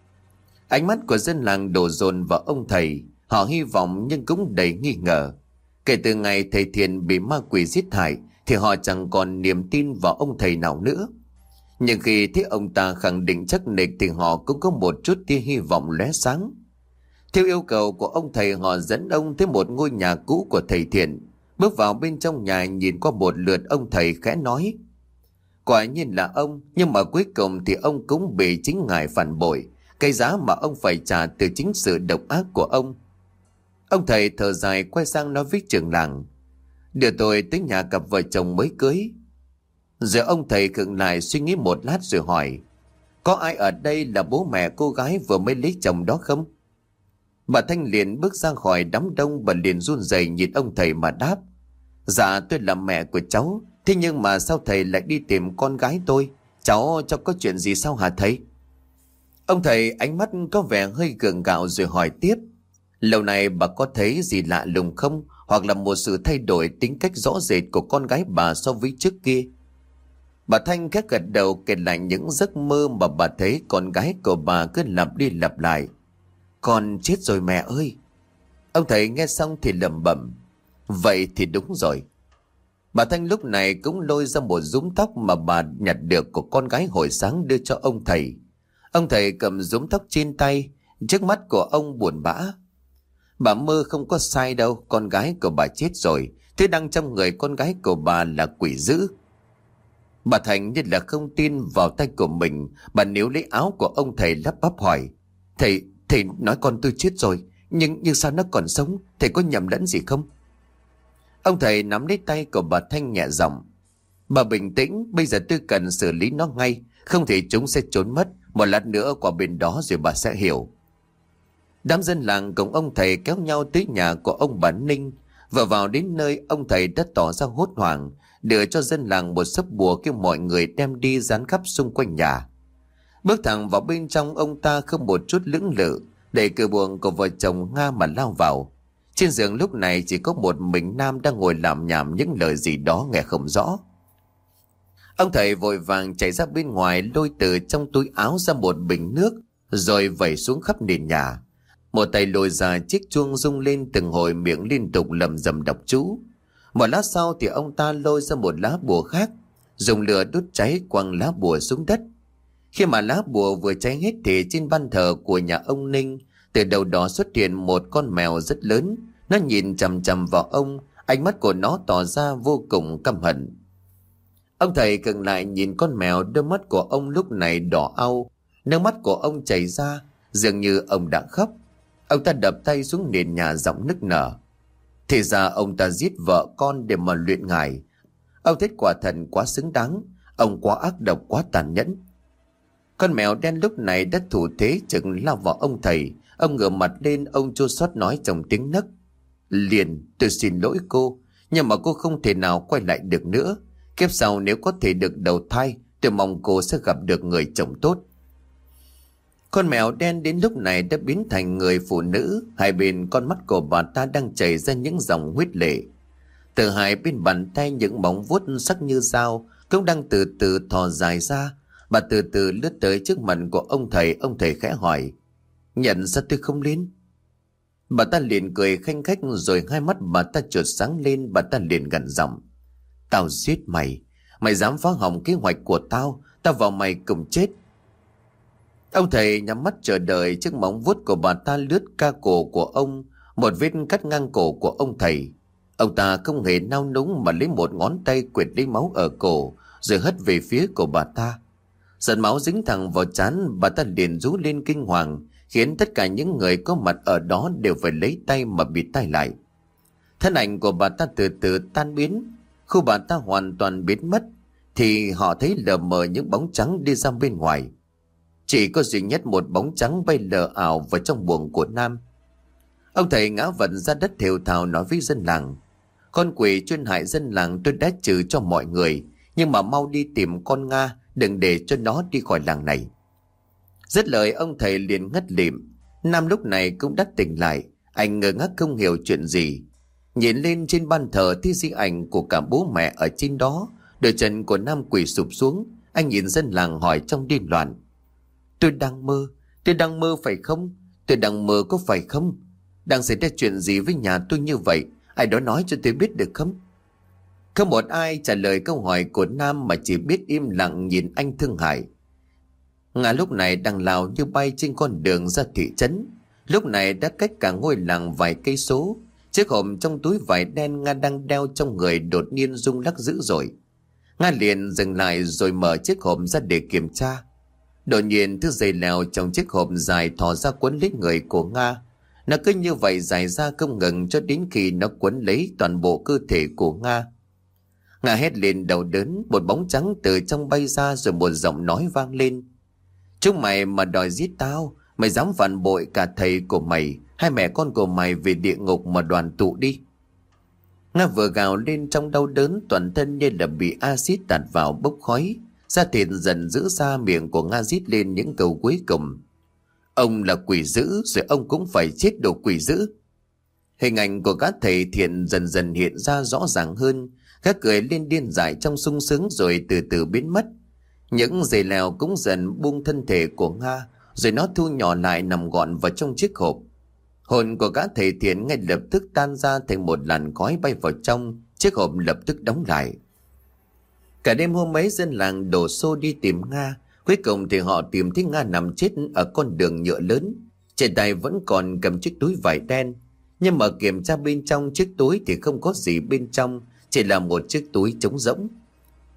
Ánh mắt của dân làng đổ dồn vào ông thầy. Họ hy vọng nhưng cũng đầy nghi ngờ. Kể từ ngày thầy Thiện bị ma quỷ giết hại thì họ chẳng còn niềm tin vào ông thầy nào nữa. Nhưng khi thấy ông ta khẳng định chắc nịch thì họ cũng có một chút tia hy vọng lóe sáng. Theo yêu cầu của ông thầy, họ dẫn ông tới một ngôi nhà cũ của thầy Thiện. Bước vào bên trong nhà, nhìn qua một lượt, ông thầy khẽ nói. Quả nhiên là ông, nhưng mà cuối cùng thì ông cũng bị chính ngài phản bội. Cái giá mà ông phải trả từ chính sự độc ác của ông. Ông thầy thở dài quay sang nói với trưởng làng. Đưa tôi tới nhà cặp vợ chồng mới cưới. Rồi ông thầy khựng lại suy nghĩ một lát rồi hỏi. Có ai ở đây là bố mẹ cô gái vừa mới lấy chồng đó không? Bà Thanh liền bước ra khỏi đám đông, bà liền run rẩy nhìn ông thầy mà đáp. Dạ tôi là mẹ của cháu. Thế nhưng mà sao thầy lại đi tìm con gái tôi? Cháu cháu có chuyện gì sao hả thầy? Ông thầy ánh mắt có vẻ hơi gượng gạo rồi hỏi tiếp. Lâu này bà có thấy gì lạ lùng không? Hoặc là một sự thay đổi tính cách rõ rệt của con gái bà so với trước kia? Bà Thanh khẽ gật đầu kể lại những giấc mơ mà bà thấy con gái của bà cứ lặp đi lặp lại. Con chết rồi mẹ ơi. Ông thầy nghe xong thì lẩm bẩm. Vậy thì đúng rồi. Bà Thanh lúc này cũng lôi ra một rúm tóc mà bà nhặt được của con gái hồi sáng đưa cho ông thầy. Ông thầy cầm rúm tóc trên tay, trước mắt của ông buồn bã. Bà mơ không có sai đâu, con gái của bà chết rồi. Thế đang trong người con gái của bà là quỷ dữ. Bà Thành như là không tin vào tay của mình. Bà níu lấy áo của ông thầy lắp bắp hỏi: Thầy, thầy nói con tôi chết rồi, Nhưng nhưng sao nó còn sống? Thầy có nhầm lẫn gì không? Ông thầy nắm lấy tay của bà Thanh nhẹ giọng: Bà bình tĩnh, bây giờ tôi cần xử lý nó ngay, không thì chúng sẽ trốn mất. Một lát nữa qua bên đó rồi bà sẽ hiểu. Đám dân làng cùng ông thầy kéo nhau tới nhà của ông bà Ninh. Vừa vào đến nơi, ông thầy đã tỏ ra hốt hoảng, đưa cho dân làng một sấp bùa kêu mọi người đem đi dán khắp xung quanh nhà. Bước thẳng vào bên trong, ông ta không một chút lưỡng lự, đẩy cửa buồng của vợ chồng Nga mà lao vào. Trên giường lúc này chỉ có một mình Nam đang ngồi làm nhảm những lời gì đó nghe không rõ. Ông thầy vội vàng chạy ra bên ngoài, lôi từ trong túi áo ra một bình nước, rồi vẩy xuống khắp nền nhà. Một tay lôi ra chiếc chuông rung lên từng hồi, miệng liên tục lầm rầm đọc chú. Một lát sau thì ông ta lôi ra một lá bùa khác, dùng lửa đốt cháy quăng lá bùa xuống đất. Khi mà lá bùa vừa cháy hết thì trên ban thờ của nhà ông Ninh, từ đầu đó xuất hiện một con mèo rất lớn. Nó nhìn chằm chằm vào ông, ánh mắt của nó tỏ ra vô cùng căm hận. Ông thầy khựng lại nhìn con mèo, đôi mắt của ông lúc này đỏ au, nước mắt của ông chảy ra, dường như ông đã khóc. Ông ta đập tay xuống nền nhà giọng nức nở. Thì ra ông ta giết vợ con để mà luyện ngài. Ông thấy quả thần quá xứng đáng, ông quá ác độc, quá tàn nhẫn. Con mèo đen lúc này đã thủ thế chừng lao vào ông thầy. Ông ngửa mặt lên, ông chua xót nói trong tiếng nấc: Liền, tôi xin lỗi cô, nhưng mà cô không thể nào quay lại được nữa. Kiếp sau nếu có thể được đầu thai, tôi mong cô sẽ gặp được người chồng tốt. Con mèo đen đến lúc này đã biến thành người phụ nữ. Hai bên con mắt của bà ta đang chảy ra những dòng huyết lệ. Từ hai bên bàn tay, những móng vuốt sắc như dao cũng đang từ từ thò dài ra. Bà từ từ lướt tới trước mặt của ông thầy. Ông thầy khẽ hỏi: Nhận ra tôi không Liên? Bà ta liền cười khanh khách, rồi hai mắt bà ta chợt sáng lên. Bà ta liền gằn giọng: Tao giết mày. Mày dám phá hỏng kế hoạch của tao, tao vào mày cùng chết. Ông thầy nhắm mắt chờ đợi. Chiếc móng vuốt của bà ta lướt ca cổ của ông, một vết cắt ngang cổ của ông thầy. Ông ta không hề nao núng mà lấy một ngón tay quệt lấy máu ở cổ, rồi hất về phía của bà ta. Giọt máu dính thẳng vào trán, bà ta liền rú lên kinh hoàng, khiến tất cả những người có mặt ở đó đều phải lấy tay mà bịt tai lại. Thân ảnh của bà ta từ từ tan biến. Khi bà ta hoàn toàn biến mất thì họ thấy lờ mờ những bóng trắng đi ra bên ngoài. Chỉ có duy nhất một bóng trắng bay lờ ảo vào trong buồng của Nam. Ông thầy ngã vật ra đất thều thào nói với dân làng: Con quỷ chuyên hại dân làng tôi đã trừ cho mọi người, nhưng mà mau đi tìm con Nga, đừng để cho nó đi khỏi làng này. Dứt lời, ông thầy liền ngất lịm. Nam lúc này cũng đã tỉnh lại. Anh ngơ ngác không hiểu chuyện gì. Nhìn lên trên ban thờ thì di ảnh của cả bố mẹ ở trên đó. Đôi chân của Nam quỳ sụp xuống. Anh nhìn dân làng hỏi trong điên loạn: Tôi đang mơ, tôi đang mơ phải không? Tôi đang mơ có phải không? Đang xảy ra chuyện gì với nhà tôi như vậy? Ai đó nói cho tôi biết được không? Không một ai trả lời câu hỏi của Nam, mà chỉ biết im lặng nhìn anh thương hại. Nga lúc này đang lao như bay trên con đường ra thị trấn. Lúc này đã cách cả ngôi làng vài cây số. Chiếc hộp trong túi vải đen Nga đang đeo trong người đột nhiên rung lắc dữ dội. Nga liền dừng lại rồi mở chiếc hộp ra để kiểm tra. Đột nhiên thứ dây leo trong chiếc hộp dài thò ra quấn lấy người của Nga. Nó cứ như vậy dài ra không ngừng cho đến khi nó quấn lấy toàn bộ cơ thể của Nga. Nga hét lên đau đớn. Một bóng trắng từ trong bay ra, rồi một giọng nói vang lên: Chúng mày mà đòi giết tao, mày dám phản bội cả thầy của mày, hai mẹ con của mày về địa ngục mà đoàn tụ đi. Nga vừa gào lên trong đau đớn, toàn thân như là bị axit tạt vào bốc khói. Da thịt dần giữ ra, miệng của Nga rít lên những câu cuối cùng: Ông là quỷ dữ, rồi ông cũng phải chết đồ quỷ dữ. Hình ảnh của các thầy thiện dần dần hiện ra rõ ràng hơn. Các cười lên điên dại trong sung sướng rồi từ từ biến mất. Những dây leo cũng dần buông thân thể của Nga, rồi nó thu nhỏ lại nằm gọn vào trong chiếc hộp. Hồn của các thầy thiện ngay lập tức tan ra thành một làn khói bay vào trong. Chiếc hộp lập tức đóng lại. Cả đêm hôm ấy, dân làng đổ xô đi tìm Nga. Cuối cùng thì họ tìm thấy Nga nằm chết ở con đường nhựa lớn. Trên tay vẫn còn cầm chiếc túi vải đen, nhưng mà kiểm tra bên trong chiếc túi thì không có gì bên trong, chỉ là một chiếc túi trống rỗng.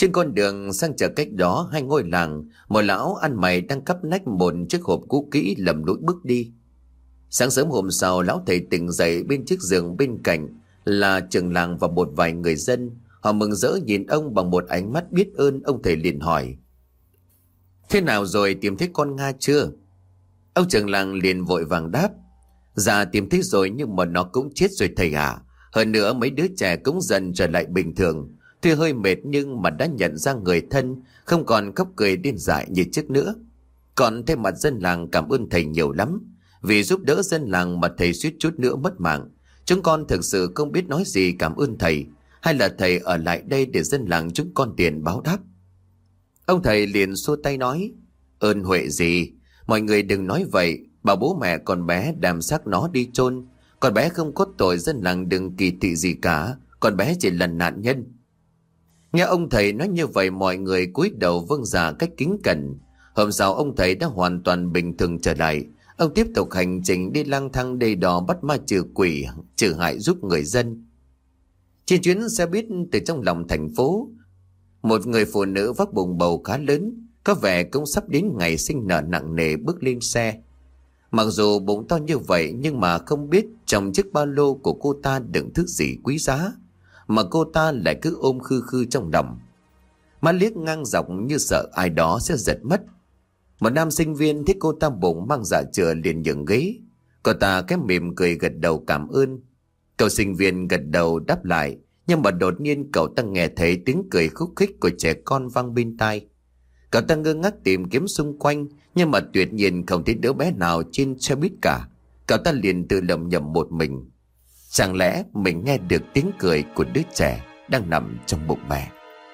Trên con đường sang chợ cách đó hai ngôi làng, một lão ăn mày đang cắp nách một chiếc hộp cũ kỹ lầm lũi bước đi. Sáng sớm hôm sau, lão thầy tỉnh dậy, bên chiếc giường bên cạnh là trưởng làng và một vài người dân. Họ mừng rỡ nhìn ông bằng một ánh mắt biết ơn. Ông thầy liền hỏi: "Thế nào rồi, tìm thấy con Nga chưa?" Ông trưởng làng liền vội vàng đáp: "Dạ tìm thấy rồi, nhưng mà nó cũng chết rồi thầy ạ. Hơn nữa mấy đứa trẻ cũng dần trở lại bình thường. Tuy hơi mệt nhưng mà đã nhận ra người thân, không còn khóc cười điên dại như trước nữa. Còn thay mặt dân làng cảm ơn thầy nhiều lắm. Vì giúp đỡ dân làng mà thầy suýt chút nữa mất mạng. Chúng con thực sự không biết nói gì cảm ơn thầy, hay là thầy ở lại đây để dân làng chúng con tiền báo đáp." Ông thầy liền xua tay nói: "Ơn huệ gì, mọi người đừng nói vậy. Bảo bố mẹ con bé đàm xác nó đi chôn. Con bé không có tội, dân làng đừng kỳ thị gì cả. Con bé chỉ là nạn nhân." Nghe ông thầy nói như vậy, mọi người cúi đầu vâng dạ cách kính cẩn. Hôm sau ông thầy đã hoàn toàn bình thường trở lại. Ông tiếp tục hành trình đi lang thang đầy đò bắt ma trừ quỷ, trừ hại giúp người dân. Trên chuyến xe buýt từ trong lòng thành phố, một người phụ nữ vác bụng bầu khá lớn, có vẻ cũng sắp đến ngày sinh nở nặng nề bước lên xe. Mặc dù bụng to như vậy nhưng mà không biết trong chiếc ba lô của cô ta đựng thứ gì quý giá mà cô ta lại cứ ôm khư khư trong lòng. Má liếc ngang dọc như sợ ai đó sẽ giật mất. Một nam sinh viên thấy cô ta bụng mang dạ chửa liền nhường ghế. Cô ta cái mỉm cười gật đầu cảm ơn. Cậu sinh viên gật đầu đáp lại, nhưng mà đột nhiên cậu ta nghe thấy tiếng cười khúc khích của trẻ con vang bên tai. Cậu ta ngơ ngác tìm kiếm xung quanh, nhưng mà tuyệt nhiên không thấy đứa bé nào trên xe buýt cả. Cậu ta liền tự lẩm nhẩm một mình: chẳng lẽ mình nghe được tiếng cười của đứa trẻ đang nằm trong bụng mẹ?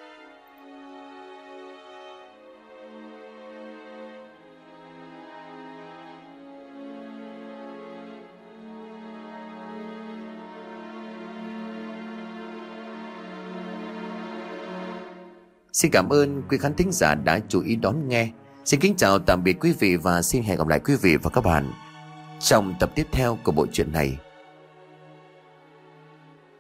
Xin cảm ơn quý khán thính giả đã chú ý đón nghe. Xin kính chào tạm biệt quý vị và xin hẹn gặp lại quý vị và các bạn trong tập tiếp theo của bộ truyện này.